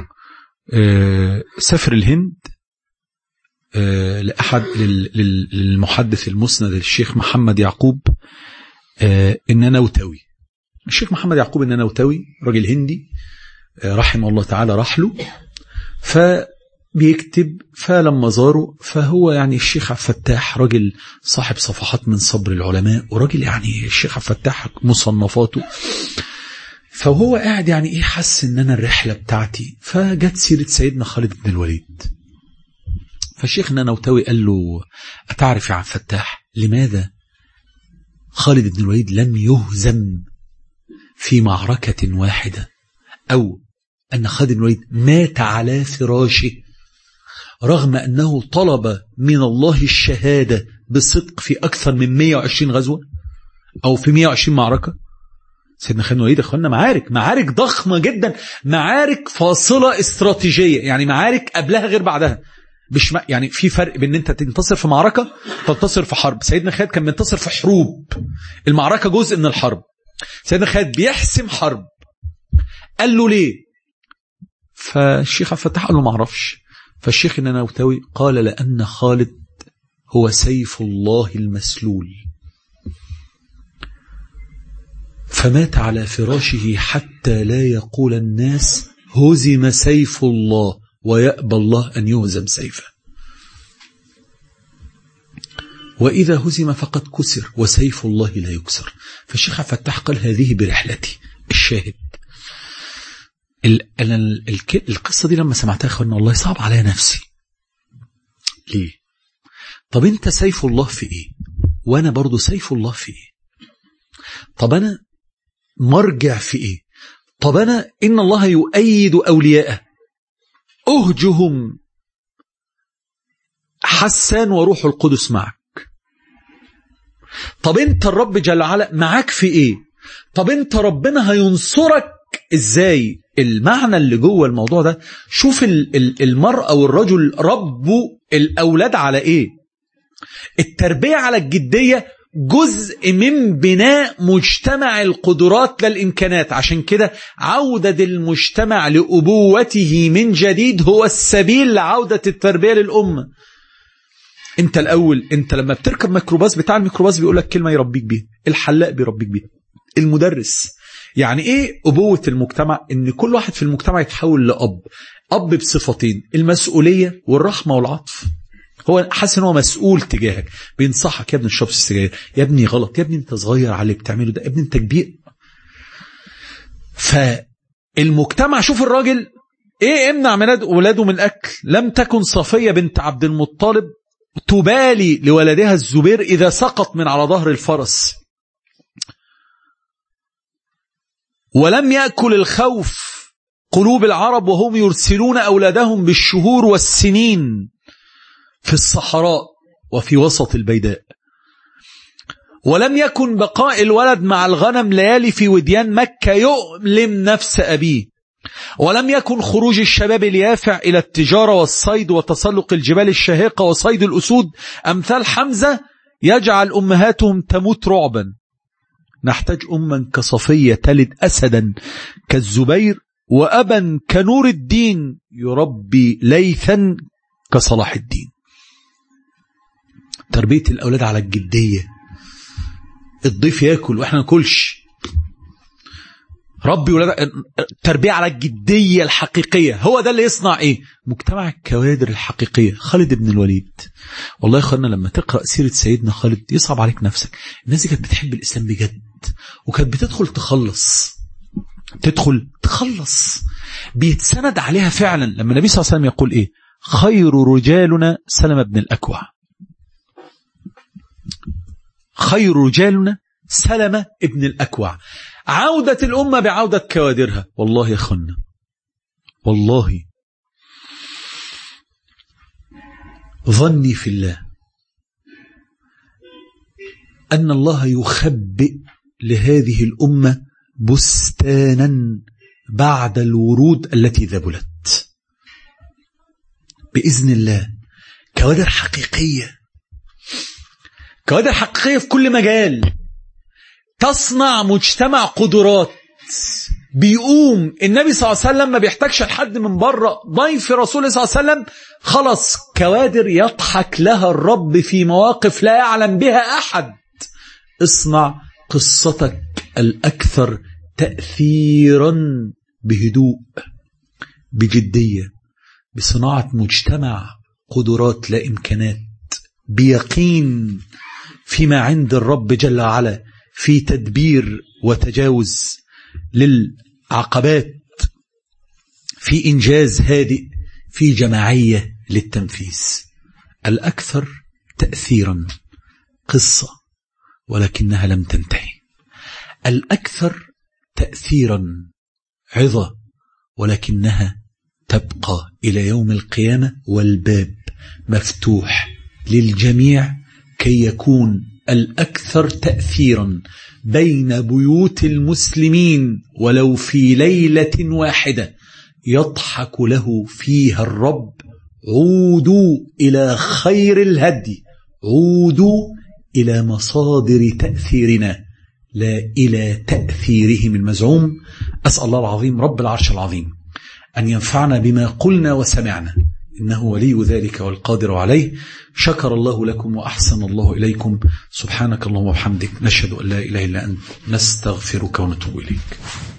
سافر الهند لأحد للمحدث المسند الشيخ محمد يعقوب الننوتوي. الشيخ محمد يعقوب الننوتوي راجل هندي رحمه الله تعالى، راح له فبيكتب، فلما زاره فهو يعني الشيخ عبد الفتاح راجل صاحب صفحات من صبر العلماء، وراجل يعني الشيخ عبد الفتاح مصنفاته. فهو قاعد يعني ايه حس ان انا الرحلة بتاعتي، فجت سيرة سيدنا خالد بن الوليد. فالشيخ الننوتوي قال له أتعرف يا عبد الفتاح لماذا خالد بن الوليد لم يهزم في معركة واحدة، أو أن خالد بن الوليد مات على فراشه رغم أنه طلب من الله الشهادة بصدق في أكثر من مئة وعشرين غزوة أو في مئة وعشرين معركة. سيدنا خالد بن الوليد أخوانا معارك معارك ضخمة جدا، معارك فاصلة استراتيجية، يعني معارك قبلها غير بعدها. مش يعني في فرق بين انت تنتصر في معركة تنتصر في حرب. سيدنا خالد كان بينتصر في حروب، المعركة جزء من الحرب. سيدنا خالد بيحسم حرب. قال له ليه؟ فالشيخ عبد الفتاح قال له ما اعرفش. فالشيخ الننوتوي قال لأن خالد هو سيف الله المسلول، فمات على فراشه حتى لا يقول الناس هزم سيف الله، ويأبى الله أن يهزم سيفه. وإذا هزم فقد كسر، وسيف الله لا يكسر. فالشيخ عبد الفتاح قال هذه برحلتي. الشاهد ال ال ال القصة دي لما سمعتها أخوانا والله صعب عليها نفسي. ليه؟ طب أنت سيف الله في إيه؟ وأنا برضو سيف الله في إيه؟ طب أنا مرجع في إيه؟ طب أنا إن الله يؤيد أولياءه، أهجهم حسان وروح القدس معك. طب انت الرب جل وعلا معاك في ايه؟ طب انت ربنا هينصرك ازاي؟ المعنى اللي جوه الموضوع ده، شوف المرأة والرجل ربوا الأولاد على ايه؟ التربية على الجدية جزء من بناء مجتمع القدرات للإمكانات. عشان كده عودة المجتمع لأبوته من جديد هو السبيل لعودة التربية للأمة. انت الأول، انت لما بتركب ميكروباص، بتاع الميكروباص بيقول لك كلمة يربيك بيها، الحلاق بيربيك بيها، المدرس. يعني ايه أبوة المجتمع؟ ان كل واحد في المجتمع يتحول لأب. أب بصفتين، المسؤولية والرحمة والعطف. هو حاسس ان هو مسؤول تجاهك، بينصحك يا ابني اشرب السجاير، يا ابني غلط، يا ابني انت صغير على اللي بتعمله ده، يا ابني انت كبير. فالمجتمع، شوف الراجل ايه امنع من ولاده من اكل. لم تكن صفية بنت عبد المطلب تبالي لولدها الزبير اذا سقط من على ظهر الفرس، ولم يأكل الخوف قلوب العرب وهم يرسلون أولادهم بالشهور والسنين في الصحراء وفي وسط البيداء، ولم يكن بقاء الولد مع الغنم ليالي في وديان مكة يؤلم نفس أبيه، ولم يكن خروج الشباب اليافع إلى التجارة والصيد وتسلق الجبال الشاهقة وصيد الأسود أمثال حمزة يجعل أمهاتهم تموت رعبا. نحتاج أما كصفية تلد أسدا كالزبير، وأبا كنور الدين يربي ليثا كصلاح الدين. تربية الأولاد على الجدية. الضيف يأكل وإحنا ناكلش. ربي ولاد، تربية على الجدية الحقيقية. هو ده اللي يصنع إيه؟ مجتمع الكوادر الحقيقية. خالد بن الوليد، والله يا أخوانا لما تقرأ سيرة سيدنا خالد يصعب عليك نفسك. الناس دي كانت بتحب الإسلام بجد، وكانت بتدخل تخلص تدخل تخلص بيتسند عليها فعلا. لما النبي صلى الله عليه وسلم يقول إيه؟ خير رجالنا سلمة بن الأكوع، خير رجالنا سلمة ابن الأكوع. عودة الأمة بعودة كوادرها. والله يا أخوانا، والله ظني في الله أن الله يخبئ لهذه الأمة بستانا بعد الورود التي ذبلت بإذن الله. كوادر حقيقية، كوادر حقيقية في كل مجال، تصنع مجتمع قدرات. بيقوم النبي صلى الله عليه وسلم ما بيحتاجش لحد من بره، ضيف رسول الله صلى الله عليه وسلم خلص كوادر يضحك لها الرب في مواقف لا يعلم بها أحد. اصنع قصتك الأكثر تأثيرا بهدوء، بجدية، بصناعة مجتمع قدرات لا إمكانات، بيقين فيما عند الرب جل وعلا، في تدبير وتجاوز للعقبات، في إنجاز هادئ، في جماعية للتنفيذ. الأكثر تأثيرا قصة ولكنها لم تنتهي. الأكثر تأثيرا عظة ولكنها تبقى إلى يوم القيامة، والباب مفتوح للجميع كي يكون الأكثر تأثيرا بين بيوت المسلمين ولو في ليلة واحدة يضحك له فيها الرب. عودوا إلى خير الهدي، عودوا إلى مصادر تأثيرنا لا إلى تأثيرهم المزعوم. أسأل الله العظيم رب العرش العظيم أن ينفعنا بما قلنا وسمعنا، إنه ولي ذلك والقادر عليه. شكر الله لكم وأحسن الله إليكم. سبحانك اللهم وبحمدك، نشهد أن لا إله إلا أنت، نستغفرك ونتوب إليك.